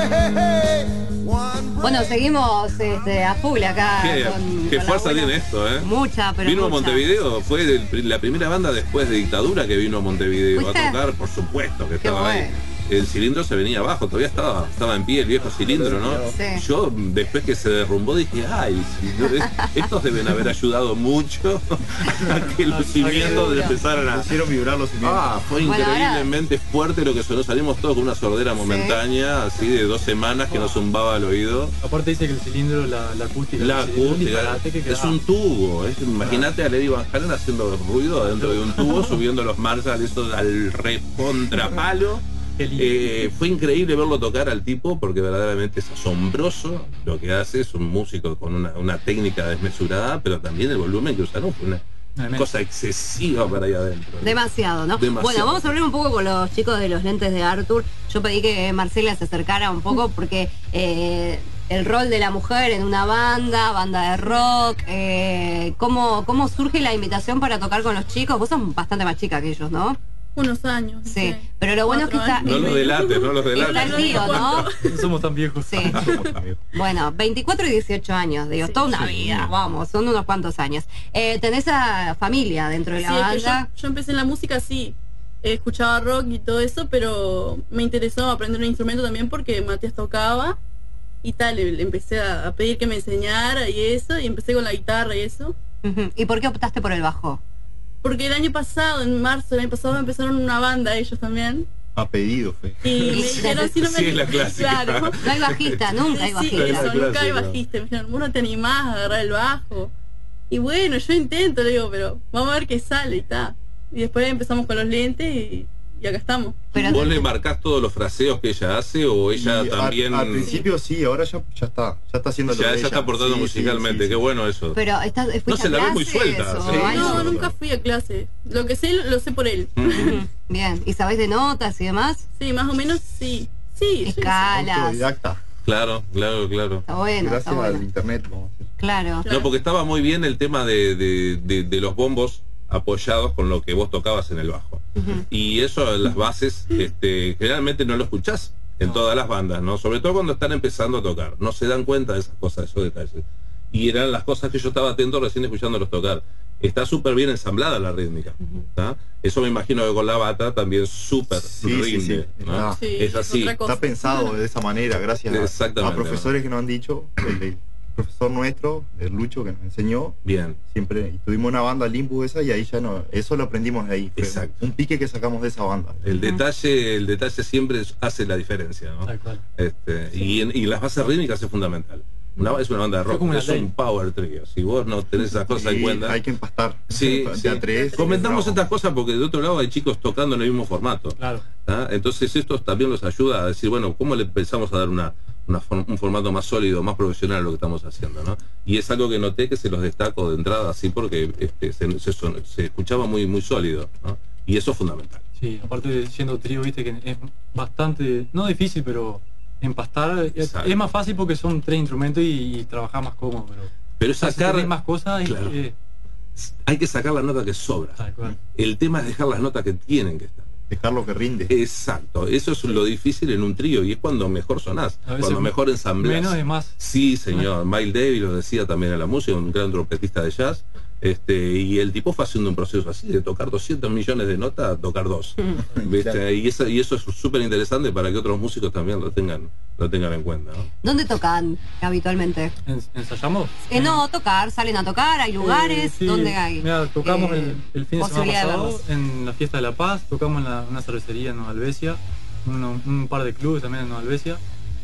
Bueno, seguimos a full acá. Qué fuerza tiene esto, ¿eh? Mucha, pero vino mucha. a Montevideo, fue la primera banda después de Dictadura que vino a Montevideo ¿Fuiste? a tocar, por supuesto que estaba ahí. El cilindro se venía abajo, todavía estaba en pie el viejo cilindro, ¿no? Sí. Yo, después que se derrumbó, dije, ay, estos deben haber ayudado mucho a que los cimientos empezaran a... Hicieron vibrar los cimientos. Fue increíblemente fuerte lo que sonó. Salimos todos con una sordera momentánea, así de 2 semanas que nos zumbaba al oído. Aparte dice que el cilindro, la acústica... La acústica, es un tubo. Imagínate a Eddie Van Halen haciendo ruido adentro de un tubo, subiendo los Marshall, eso al recontrapalo. Fue increíble verlo tocar al tipo porque verdaderamente es asombroso lo que hace. Es un músico con una técnica desmesurada, pero también el volumen que usaron fue una cosa excesiva para allá adentro. Demasiado, ¿no? Demasiado. Bueno, vamos a hablar un poco con los chicos de los lentes de Arthur. Yo pedí que Marcela se acercara un poco porque el rol de la mujer en una banda de rock, ¿cómo surge la invitación para tocar con los chicos? Vos sos bastante más chica que ellos, ¿no? Unos años. Sí, pero lo bueno es que está... No los delates, no los delates. Está el tío, ¿no? No somos tan viejos. Sí. Bueno, 24 y 18 años, digo, toda una vida, vamos, son unos cuantos años. Tenés a familia dentro de la banda. Yo empecé en la música, sí. Escuchaba rock y todo eso, pero me interesó aprender un instrumento también porque Matías tocaba y tal, le empecé a pedir que me enseñara y eso, y empecé con la guitarra y eso. ¿Y por qué optaste por el bajo? Porque el año pasado, en marzo del año pasado, empezaron una banda ellos también. A pedido, fe. Y me dijeron, si no me... Sí, es la clásica. Claro. No hay bajista, nunca hay bajista. Sí, eso, nunca hay bajista. Me dijeron, vos no te animás a agarrar el bajo. Y bueno, yo intento, le digo, pero vamos a ver qué sale y tal. Y después empezamos con los lentes y y acá estamos. ¿Vos le marcás todos los fraseos que ella hace o ella Y también? Al principio sí, ahora ya está haciendo lo de Ya ella. está aportando Sí, musicalmente, sí. qué bueno eso. Pero No se la ve muy suelta. o sí. No, nunca fui a clase. Lo que sé, lo sé por él. Bien, ¿y sabés de notas y demás? Sí, más o menos sí. Sí, escalas. Autodidacta. Claro. Está bueno, Gracias está bueno. al internet, vamos a decir. Claro. No, porque estaba muy bien el tema de los bombos apoyados con lo que vos tocabas en el bajo. Y eso, las bases, generalmente no lo escuchás en todas las bandas, ¿no? Sobre todo cuando están empezando a tocar. No se dan cuenta de esas cosas, de esos detalles. Y eran las cosas que yo estaba atento recién escuchándolos tocar. Está súper bien ensamblada la rítmica. ¿Tá? Eso me imagino que con la bata también súper rinde. ¿no? Es así. Está pensado de esa manera, gracias a profesores que nos han dicho. El profesor nuestro, el Lucho, que nos enseñó. Bien. Siempre y tuvimos una banda Limpus esa y ahí ya no. Eso lo aprendimos de ahí. Fue Exacto. un pique que sacamos de esa banda. El detalle siempre hace la diferencia, ¿no? Y las bases rítmicas es fundamental. Es una banda de rock, es un power trio. Si vos no tenés esas cosas en cuenta, hay que empastar. Sí, De sí. a tres, Comentamos bravo. estas cosas porque de otro lado hay chicos tocando en el mismo formato. ¿tá? Entonces esto también los ayuda a decir, bueno, ¿cómo le empezamos a dar un formato más sólido, más profesional a lo que estamos haciendo, ¿no? Y es algo que noté que se los destaco de entrada así porque se escuchaba muy, muy sólido, ¿no? Y eso es fundamental. Sí, aparte de siendo trío, viste que es bastante, no difícil, pero empastar es más fácil porque son 3 instrumentos y trabajar más cómodo, pero si sacar tenés más cosas claro. Hay que sacar la nota que sobra. El tema es dejar las notas que tienen que estar. Dejar lo que rinde. Exacto, eso es lo difícil en un trío y es cuando mejor sonás, cuando mejor ensamblás. Menos es más. Sí, señor. Miles Davis lo decía también en la música, un gran trompetista de jazz. Y el tipo fue haciendo un proceso así, de tocar 200 millones de notas a tocar 2. ¿Viste? Y eso es súper interesante para que otros músicos también lo tengan en cuenta, ¿no? ¿Dónde tocan habitualmente? ¿Ensayamos? No, tocar, salen a tocar, hay lugares, Sí. ¿dónde hay? Mira, tocamos el fin de semana posibilidad de pasado verlos. en la Fiesta de la Paz, tocamos en una cervecería en Nueva Albesia, un par de clubes también en Nueva Albesia,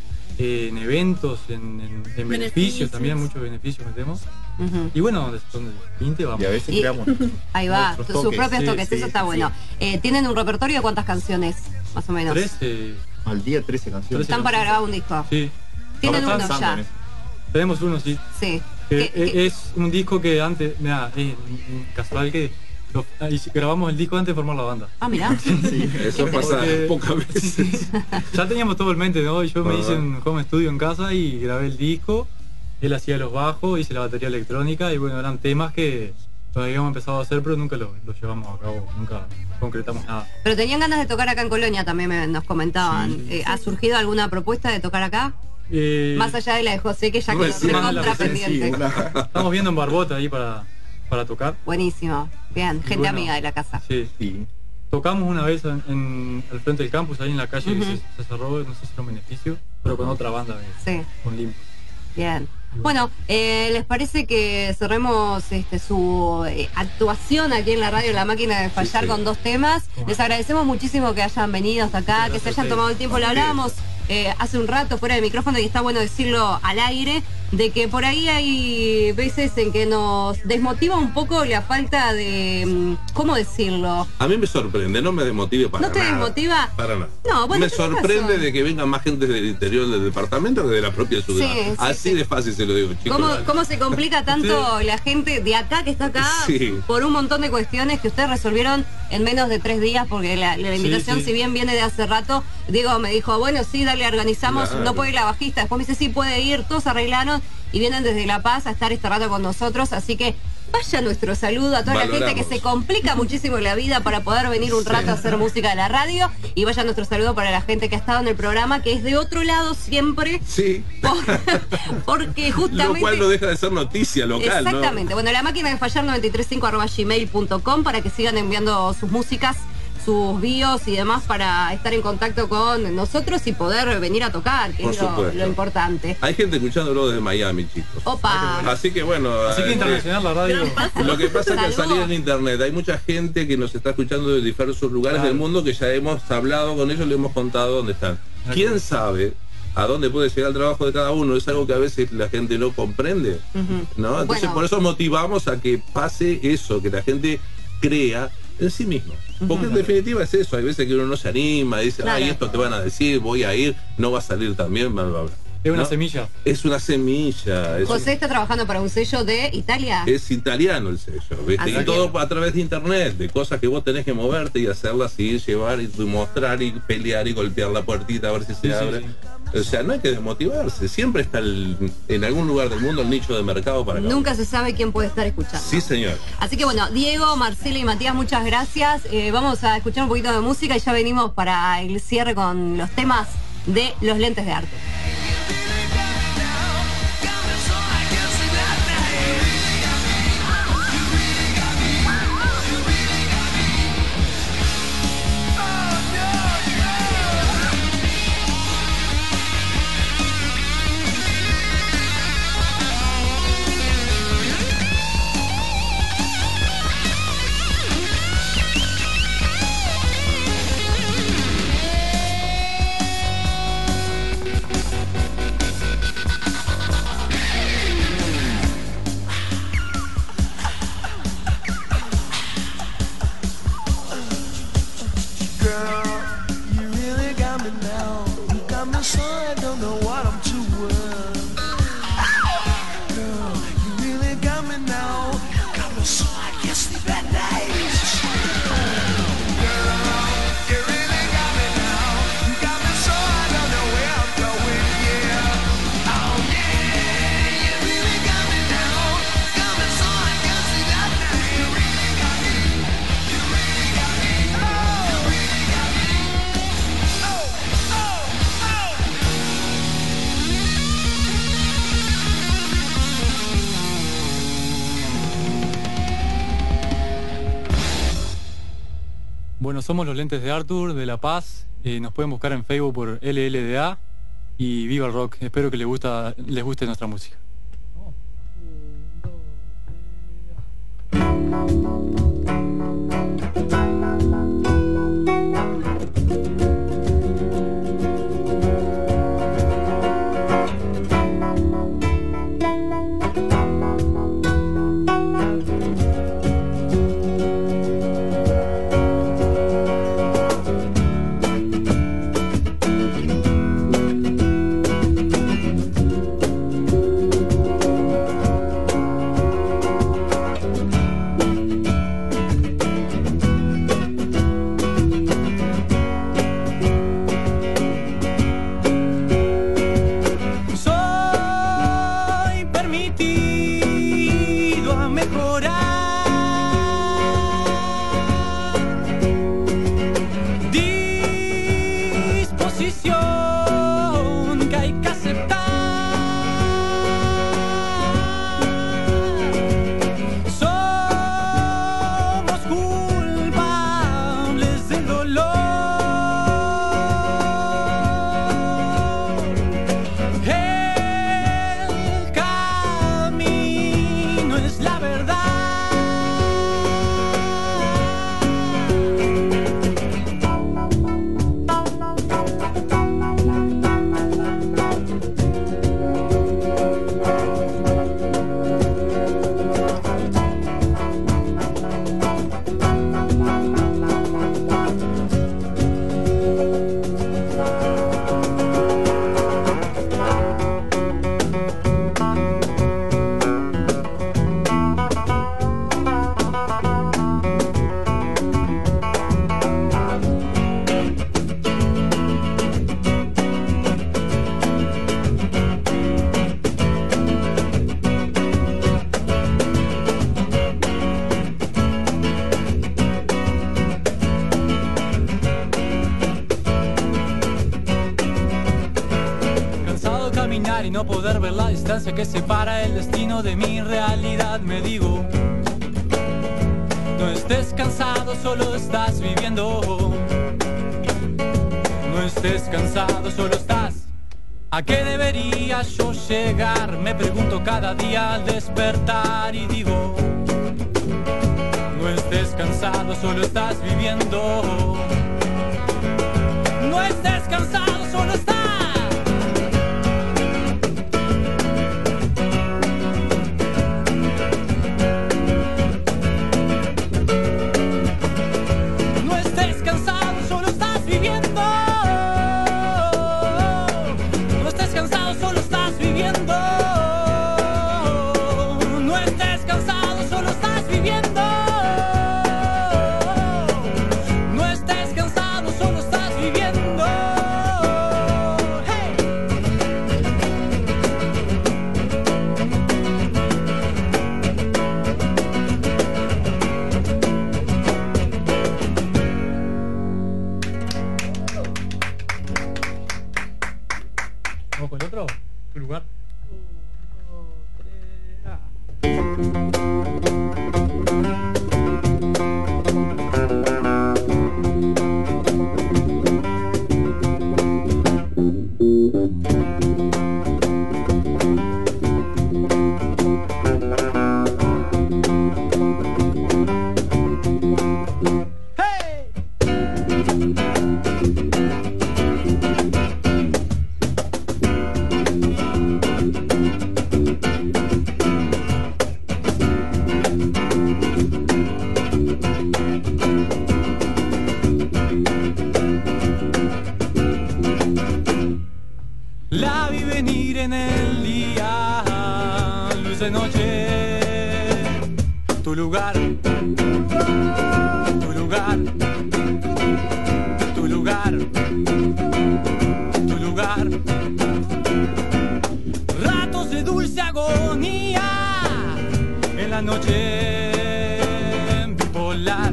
en eventos, en beneficios también, muchos beneficios metemos. Y bueno, donde pinte vamos. Y a veces creamos Ahí va, sus propios toques, Sí, eso está bueno. ¿Tienen un repertorio de cuántas canciones, más o menos? 13. Al día 13 canciones. Están para grabar un disco. Sí. Tienen Estamos uno pensando ya. en eso. Tenemos uno, sí. Sí. Es un disco que antes, mira, es casual que grabamos el disco antes de formar la banda. Ah, mirá. Eso pasa Porque- pocas veces. Ya teníamos todo en mente, ¿no? Y yo me hice un home studio en casa y grabé el disco. Él hacía los bajos, hice la batería electrónica y bueno, eran temas que lo habíamos empezado a hacer, pero nunca lo llevamos a cabo, nunca concretamos nada. Pero tenían ganas de tocar acá en Colonia, también nos comentaban. ¿Ha surgido alguna propuesta de tocar acá? Más allá de la de José, que ya quedó recontra pendiente. Estamos viendo en Barbota ahí para tocar. Buenísimo. Bien, gente Bueno, amiga de la casa. Sí. Tocamos una vez al frente del campus, ahí en la calle, que se cerró, no sé si era un beneficio, pero con otra banda, con Limpo. Bien. Bueno, ¿les parece que cerremos su actuación aquí en la radio La Máquina de Fallar con 2 temas? Les agradecemos muchísimo que hayan venido hasta acá, que se hayan tomado el tiempo. Lo hablábamos hace un rato fuera de micrófono y está bueno decirlo al aire, de que por ahí hay veces en que nos desmotiva un poco la falta de, ¿cómo decirlo? A mí me sorprende, no me desmotive para ¿No te nada. desmotiva? Para nada. No, bueno, me tenés sorprende razón. de que venga más gente del interior del departamento que de la propia ciudad. Sí, sí, Así de fácil se lo digo, chicos. ¿Cómo se complica tanto la gente de acá que está acá Sí. por un montón de cuestiones que ustedes resolvieron en menos de 3 días? Porque la invitación, sí. si bien viene de hace rato, Diego me dijo, bueno, sí, dale, organizamos, Claro. no puede ir la bajista. Después me dice, sí, puede ir, todos arreglaron y vienen desde La Paz a estar este rato con nosotros. Así que vaya nuestro saludo a toda la gente que se complica muchísimo la vida para poder venir un rato a hacer música de la radio. Y vaya nuestro saludo para la gente que ha estado en el programa, que es de otro lado siempre. Sí. Porque justamente... Lo cual no deja de ser noticia local, Exactamente. Bueno, La Máquina de Fallar 935@gmail.com para que sigan enviando sus músicas, sus bios y demás para estar en contacto con nosotros y poder venir a tocar, que Por es supuesto. lo importante. Hay gente escuchándolo desde Miami, chicos. Opa. Así que bueno. Así que internacional la radio. Lo que pasa es que al Salvó. salir en internet hay mucha gente que nos está escuchando de diversos lugares del mundo que ya hemos hablado con ellos, le hemos contado dónde están. ¿Quién sabe a dónde puede llegar el trabajo de cada uno? Es algo que a veces la gente no comprende, ¿no? Entonces Bueno. por eso motivamos a que pase eso, que la gente crea en sí mismo. Porque en definitiva es eso, hay veces que uno no se anima, dice, Claro. ay, esto te van a decir, voy a ir, no va a salir tan bien, bla, bla, bla. Es una ¿No? semilla. Es una semilla. José está trabajando para un sello de Italia. Es italiano el sello, ¿viste? Así Y que- todo a través de internet, de cosas que vos tenés que moverte y hacerlas y llevar y mostrar y pelear y golpear la puertita a ver si se Sí, abre. sí. O sea, no hay que desmotivarse, siempre está en algún lugar del mundo el nicho de mercado para cada Nunca se sabe quién puede estar escuchando. uno. Sí, señor. Así que bueno, Diego, Marcelo y Matías, muchas gracias. Vamos a escuchar un poquito de música y ya venimos para el cierre con los temas de los lentes de arte. Girl, you really got me now. You got me so I don't know what I'm doing. Girl, you really got me now. Got me so I can't sleep at night. Girl, you really got me now. You got me so I don't know where I'm going. Yeah. Oh yeah, you really got me now. Got me so I can't sleep at night. You really got me. You really got me. Oh. Bueno, somos los lentes de Arthur de La Paz. Nos pueden buscar en Facebook por LLDA y Viva el Rock. Espero que les guste nuestra música. Soy permitido a mejorar. Disposición que hay que aceptar. Somos culpables del dolor. El camino es la verdad. Cansado de caminar y no poder ver la distancia que separa el destino de mi realidad, me digo, no estés cansado, solo estás viviendo. No estés cansado, solo estás. ¿A qué debería yo llegar? Me pregunto cada día al despertar y digo, no estés cansado, solo estás viviendo. No estés cansado, solo estás. No lugar, tu lugar, tu lugar, tu lugar. Ratos de dulce agonía en la noche bipolar,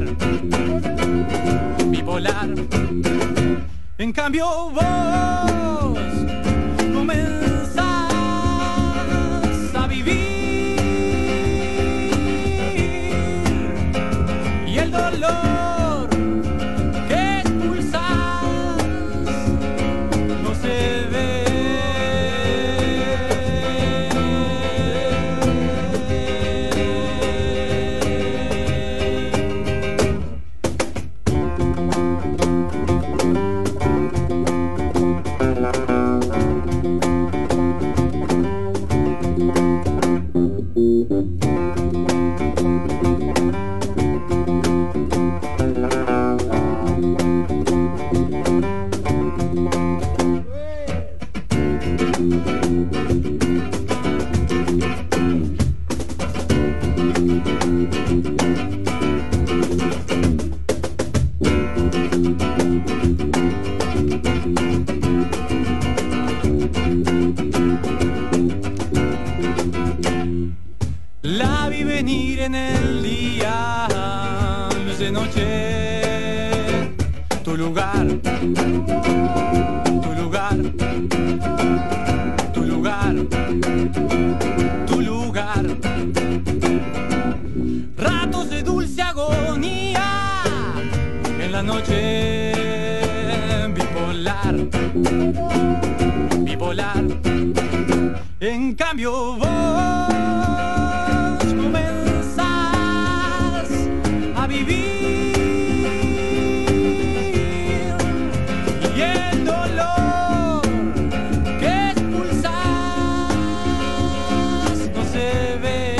bipolar. En cambio vos comenzás a vivir y el dolor que expulsás no se ve. La vi venir en el día, luz de noche, tu lugar, tu lugar, tu lugar, tu lugar. Ratos de dulce agonía en la noche bipolar, bipolar. En cambio vos comenzás a vivir y el dolor que expulsás no se ve.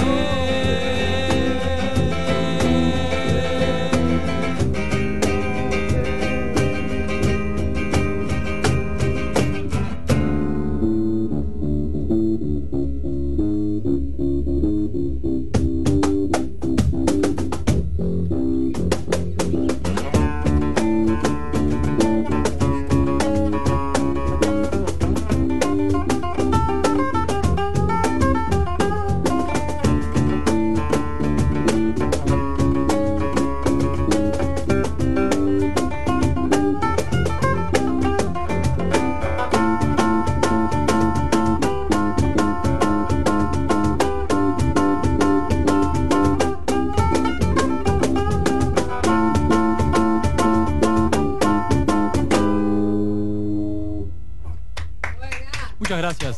Muchas gracias.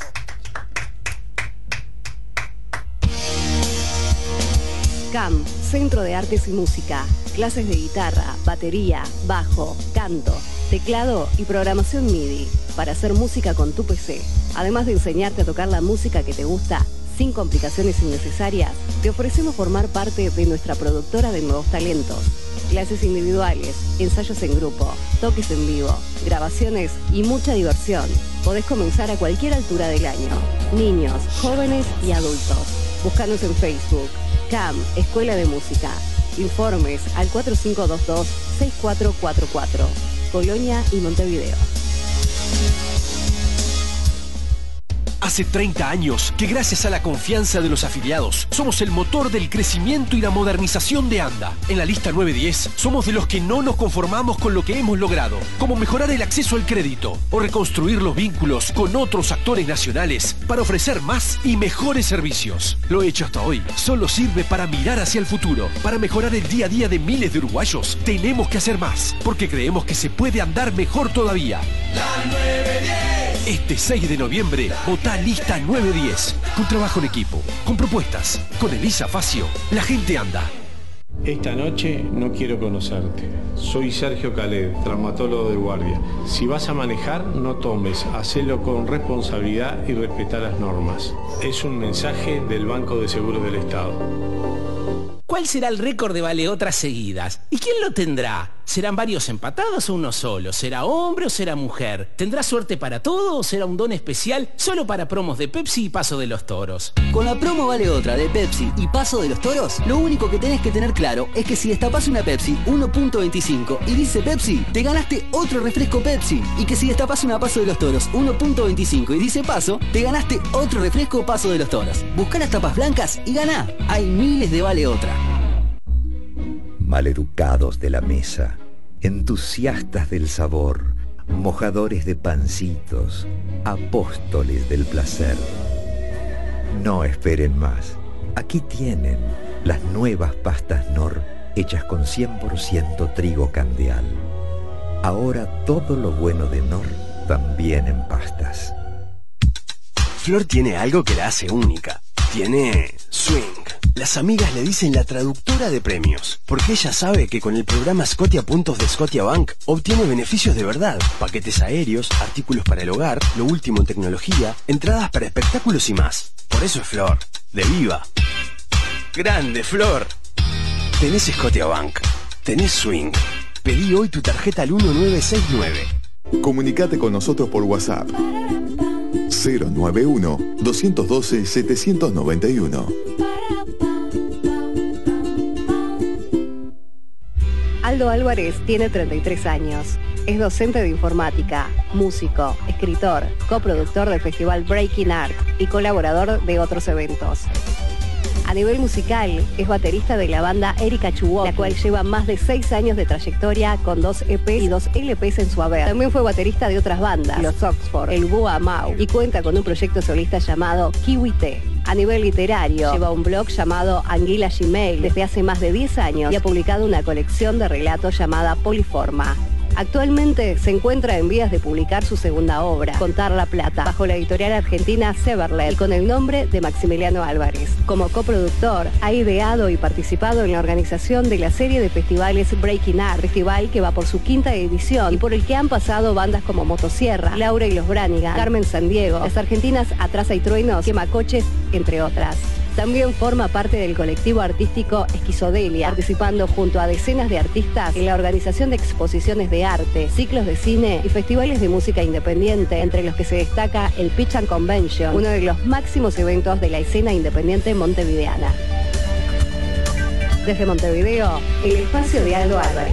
CAM, Centro de Artes y Música. Clases de guitarra, batería, bajo, canto, teclado y programación MIDI para hacer música con tu PC. Además de enseñarte a tocar la música que te gusta sin complicaciones innecesarias, te ofrecemos formar parte de nuestra productora de nuevos talentos. Clases individuales, ensayos en grupo, toques en vivo, grabaciones y mucha diversión. Podés comenzar a cualquier altura del año. Niños, jóvenes y adultos. Búscanos en Facebook. CAM, Escuela de Música. Informes al 4522-6444. Colonia y Montevideo. Hace 30 años que gracias a la confianza de los afiliados somos el motor del crecimiento y la modernización de ANDA. En la lista 910 somos de los que no nos conformamos con lo que hemos logrado, como mejorar el acceso al crédito o reconstruir los vínculos con otros actores nacionales para ofrecer más y mejores servicios. Lo hecho hasta hoy solo sirve para mirar hacia el futuro, para mejorar el día a día de miles de uruguayos. Tenemos que hacer más, porque creemos que se puede andar mejor todavía. La 910. Este 6 de noviembre, votá lista 910. Con trabajo en equipo, con propuestas, con Elisa Facio. La gente anda. Esta noche no quiero conocerte. Soy Sergio Caled, traumatólogo de guardia. Si vas a manejar, no tomes. Hacelo con responsabilidad y respetá las normas. Es un mensaje del Banco de Seguros del Estado. ¿Cuál será el récord de valeotras seguidas? ¿Y quién lo tendrá? ¿Serán varios empatados o uno solo? ¿Será hombre o será mujer? ¿Tendrá suerte para todo o será un don especial solo para promos de Pepsi y Paso de los Toros? Con la promo Vale Otra de Pepsi y Paso de los Toros, lo único que tenés que tener claro es que si destapás una Pepsi 1.25 y dice Pepsi, te ganaste otro refresco Pepsi. Y que si destapás una Paso de los Toros 1.25 y dice Paso, te ganaste otro refresco Paso de los Toros. Buscá las tapas blancas y ganá. Hay miles de Vale Otra. Maleducados de la mesa, entusiastas del sabor, mojadores de pancitos, apóstoles del placer. No esperen más. Aquí tienen las nuevas pastas Knorr hechas con 100% trigo candeal. Ahora todo lo bueno de Knorr también en pastas. Flor tiene algo que la hace única. Tiene swing. Las amigas le dicen la traductora de premios, porque ella sabe que con el programa Scotia Puntos de Scotiabank obtiene beneficios de verdad, paquetes aéreos, artículos para el hogar, lo último en tecnología, entradas para espectáculos y más. Por eso es Flor, de Viva. ¡Grande, Flor! Tenés Scotiabank, tenés swing. Pedí hoy tu tarjeta al 1969. Comunicate con nosotros por WhatsApp 091-212-791. Aldo Álvarez tiene 33 años. Es docente de informática, músico, escritor, coproductor del festival Breaking Art y colaborador de otros eventos. A nivel musical, es baterista de la banda Erika Chubot, la cual lleva más de 6 años de trayectoria con 2 EPs y 2 LPs en su haber. También fue baterista de otras bandas, los Oxford, el Búho Mau, y cuenta con un proyecto solista llamado Kiwi Té. A nivel literario, lleva un blog llamado Anguila Gmail desde hace más de 10 años y ha publicado una colección de relatos llamada Poliforma. Actualmente se encuentra en vías de publicar su segunda obra, Contar la Plata, bajo la editorial argentina Severlet y con el nombre de Maximiliano Álvarez. Como coproductor, ha ideado y participado en la organización de la serie de festivales Breaking Art, festival que va por su 5ª edición y por el que han pasado bandas como Motosierra, Laura y los Branigan, Carmen Sandiego, las argentinas Atrás hay Truenos, Quemacoches, entre otras. También forma parte del colectivo artístico Esquizodelia, participando junto a decenas de artistas en la organización de exposiciones de arte, ciclos de cine y festivales de música independiente, entre los que se destaca el Pitch and Convention, uno de los máximos eventos de la escena independiente montevideana. Desde Montevideo, el espacio de Aldo Álvarez.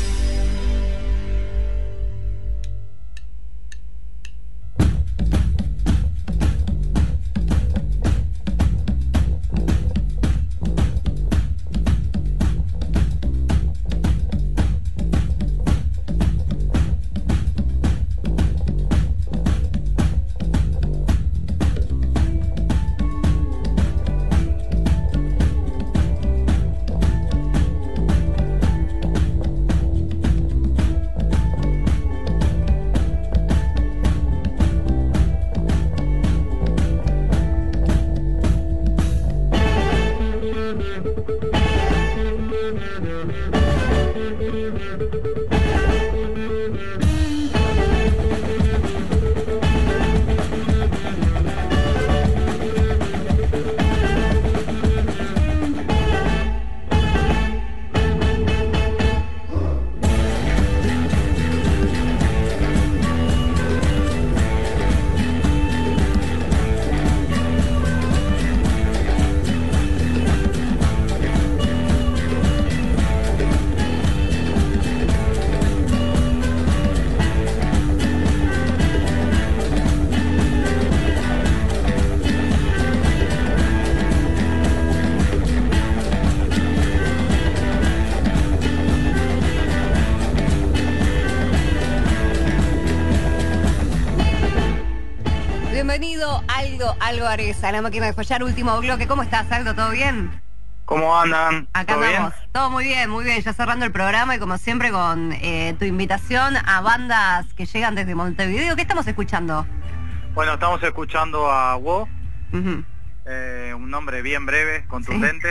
Bienvenido Aldo Álvarez a la máquina de follar, último bloque. ¿Cómo estás, Aldo? ¿Todo bien? ¿Cómo andan? Acá ¿Todo andamos. bien? Todo muy bien, muy bien. Ya cerrando el programa y como siempre con tu invitación a bandas que llegan desde Montevideo. ¿Qué estamos escuchando? Bueno, estamos escuchando a WO, un nombre bien breve, contundente.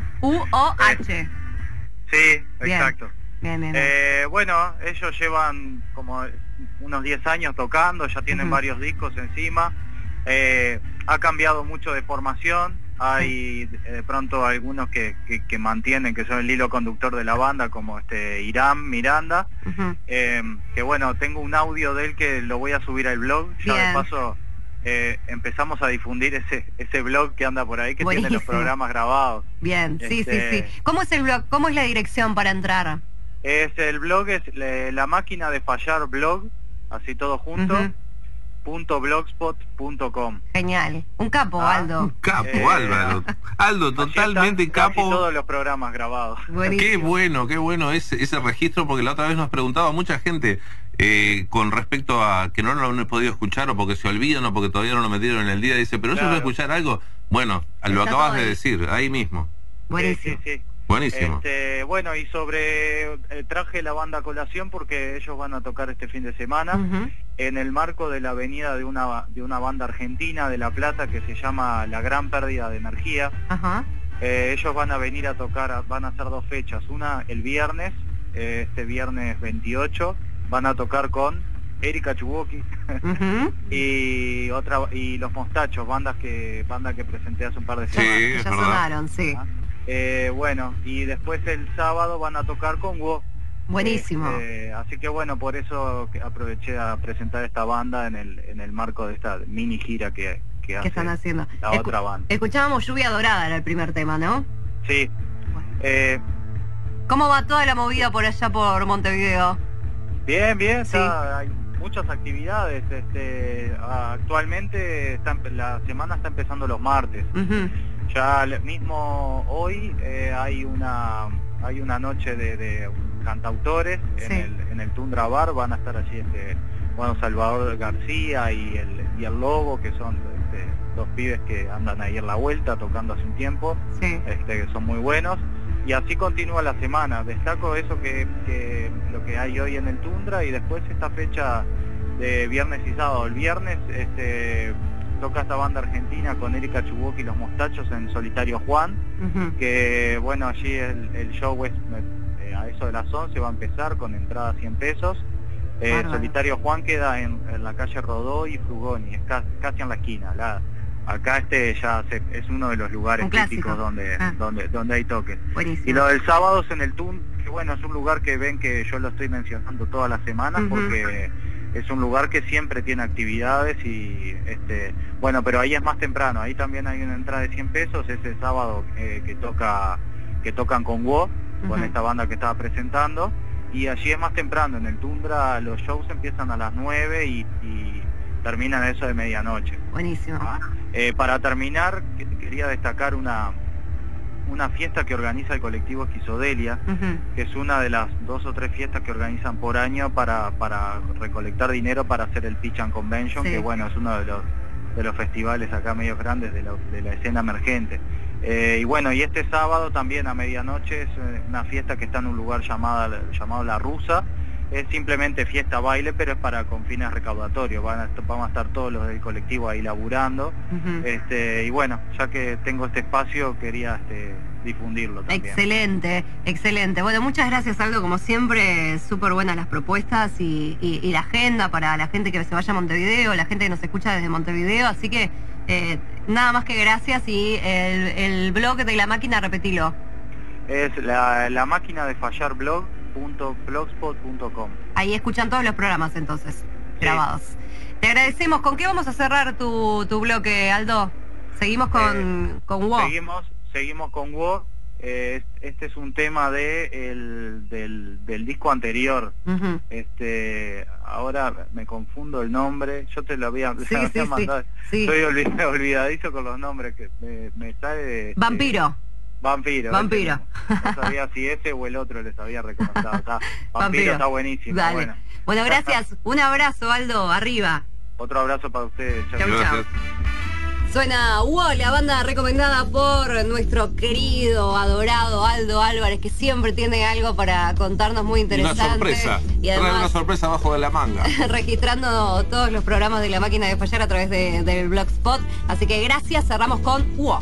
U-O-H. Sí, Bien. exacto. Bien, bien, Bueno, ellos llevan como unos 10 años tocando, ya tienen varios discos encima. Ha cambiado mucho de formación, hay de pronto algunos que mantienen, que son el hilo conductor de la banda, como Irán Miranda, que bueno, tengo un audio de él que lo voy a subir al blog, ya de paso empezamos a difundir ese blog que anda por ahí, que tiene los programas grabados. Bien, sí. ¿Cómo es el blog? ¿Cómo es la dirección para entrar? El blog es La Máquina de Fallar blog, así todo junto, .blogspot.com. Genial. Un capo, Aldo. Un capo, Álvaro. Aldo, totalmente capo. Casi todos los programas grabados. Qué bueno ese registro, porque la otra vez nos preguntaba mucha gente con respecto a que no lo han podido escuchar o porque se olvidan o porque todavía no lo metieron en el día. Dice, pero eso es escuchar algo. Bueno, lo acabas de decir, ahí mismo. Buenísimo. Sí. Buenísimo. Bueno, y sobre traje la banda a colación porque ellos van a tocar este fin de semana en el marco de la venida de una banda argentina de La Plata que se llama La Gran Pérdida de Energía. Ellos van a venir a tocar, van a hacer 2 fechas, una el viernes, este viernes 28, van a tocar con Erika Chuwoki y Los Mostachos, banda que presenté hace un par de semanas. Ya sonaron, sí. Bueno, y después el sábado van a tocar con Wo. Buenísimo. Así que bueno, por eso aproveché a presentar esta banda en el marco de esta mini gira que hace están haciendo la otra banda. Escuchábamos Lluvia Dorada, era el primer tema, ¿no? Sí. ¿Cómo va toda la movida por allá por Montevideo? Bien, hay muchas actividades. Actualmente la semana está empezando los martes. Ya mismo hoy hay una noche de cantautores en el Tundra Bar. Van a estar allí Salvador García y el Lobo, que son 2 pibes que andan ahí en la vuelta tocando hace un tiempo, que son muy buenos. Y así continúa la semana. Destaco eso que lo que hay hoy en el Tundra, y después esta fecha de viernes y sábado. El viernes toca esta banda argentina con Erika Chuwoki y Los Mostachos en Solitario Juan, que bueno, allí el show es a eso de las 11, va a empezar con entrada a 100 pesos. Solitario Juan queda en la calle Rodó y Frugoni, es casi en la esquina. Acá ya es uno de los lugares típicos donde hay toques. Buenísimo. Y lo del sábado es en el Tundra, que bueno, es un lugar que ven que yo lo estoy mencionando todas las semanas porque es un lugar que siempre tiene actividades y bueno, pero ahí es más temprano, ahí también hay una entrada de 100 pesos, ese sábado que tocan con Wo, con esta banda que estaba presentando, y allí es más temprano. En el Tundra los shows empiezan a las 9 y terminan a eso de medianoche. Buenísimo. Para terminar, quería destacar una fiesta que organiza el colectivo Esquizodelia, que es una de las 2 o 3 fiestas que organizan por año para recolectar dinero para hacer el Pitch and Convention, que bueno, es uno de los festivales acá medio grandes de la escena emergente. Y bueno, y este sábado también a medianoche es una fiesta que está en un lugar llamado La Rusa. Es simplemente fiesta, baile, pero es con fines recaudatorios. Vamos a estar todos los del colectivo ahí laburando. Y bueno, ya que tengo este espacio, quería difundirlo también. Excelente. Bueno, muchas gracias, Aldo. Como siempre, súper buenas las propuestas y la agenda para la gente que se vaya a Montevideo, la gente que nos escucha desde Montevideo. Así que nada más que gracias. Y el blog de La Máquina, repetilo. Es la máquina de fallar blog. .blogspot.com. Ahí escuchan todos los programas entonces, grabados. Te agradecemos. ¿Con qué vamos a cerrar tu bloque, Aldo? Seguimos con Wo. Seguimos con Wo. Este es un tema del disco anterior. Ahora me confundo el nombre. Yo te lo había mandado. Estoy olvidadizo con los nombres, que me sale Vampiro. Vampiro. No sabía si ese o el otro les había recomendado. Vampiro está buenísimo. Bueno, gracias. Un abrazo, Aldo. Arriba. Otro abrazo para ustedes. Chau. Suena Wo, la banda recomendada por nuestro querido, adorado Aldo Álvarez, que siempre tiene algo para contarnos muy interesante. Una sorpresa. Y además, trae una sorpresa abajo de la manga. Registrando todos los programas de La Máquina de Fallar a través del Blogspot. Así que gracias. Cerramos con Wo.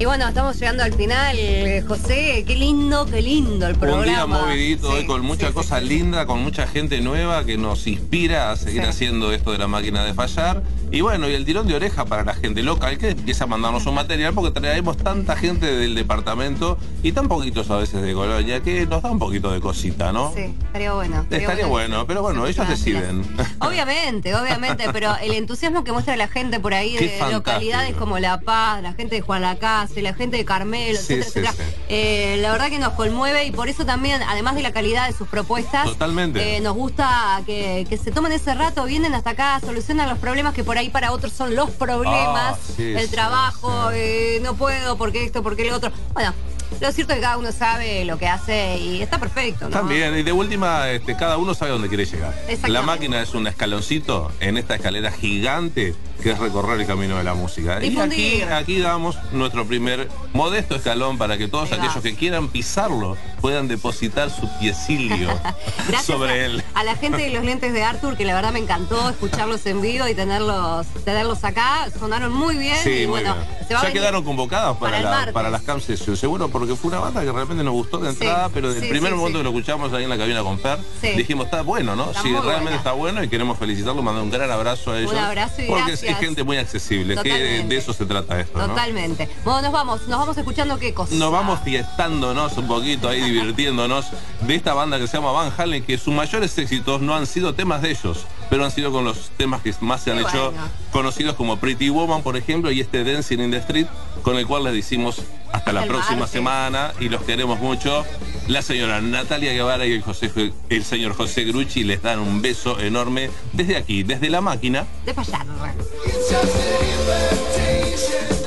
bueno, estamos llegando al final, José. Qué lindo el programa. Un día movidito, Sí, con mucha cosa linda, con mucha gente nueva que nos inspira a seguir haciendo esto de la máquina de fallar. Y bueno, y el tirón de oreja para la gente local que empieza a mandarnos un material, porque traemos tanta gente del departamento y tan poquitos a veces de Colonia que nos da un poquito de cosita, ¿no? Sí, estaría bueno. Estaría bueno, pero bueno, ellos deciden. Obviamente, pero el entusiasmo que muestra la gente por ahí Qué de fantástico. localidades como La Paz, la gente de Juan Lacase, la gente de Carmelo, Sí, etcétera, sí, etcétera. La verdad que nos conmueve y por eso también, además de la calidad de sus propuestas, Totalmente. nos gusta que se tomen ese rato, vienen hasta acá, solucionan los problemas que por ahí para otros son los problemas, Sí, el sí, trabajo, no puedo, porque esto, porque lo otro. Bueno, lo cierto es que cada uno sabe lo que hace y está perfecto, ¿no? También, y de última, cada uno sabe dónde quiere llegar. Exactamente. La máquina es un escaloncito en esta escalera gigante que es recorrer el camino de la música. Difundir. Y aquí damos nuestro primer modesto escalón para que todos aquellos que quieran pisarlo puedan depositar su piecilio sobre él. A la gente de los lentes de Arthur, que la verdad me encantó escucharlos en vivo y tenerlos acá, sonaron muy bien. Sí, y muy bueno, bien. se va a Ya venir quedaron convocadas para el martes. para las Camp Sessions, seguro, porque fue una banda que realmente nos gustó de entrada, pero del primer momento que lo escuchamos ahí en la cabina con Fer, dijimos, está bueno, ¿no? Está Sí, muy realmente buena. está bueno y queremos felicitarlo, mandar un gran abrazo a ellos. Un abrazo y porque gracias. es gente muy accesible, que Totalmente. de eso se trata esto, ¿no? Totalmente. Bueno, nos vamos escuchando qué cosa. Nos vamos fiestándonos un poquito ahí, divirtiéndonos de esta banda que se llama Van Halen, que sus mayores éxitos no han sido temas de ellos, pero han sido con los temas que más se han hecho conocidos como Pretty Woman, por ejemplo, y este Dancing in the Street, con el cual les decimos hasta la el próxima martes. semana y los queremos mucho. La señora Natalia Guevara y el señor José Grucci les dan un beso enorme desde aquí, desde la máquina De fallar. It's just an invitation.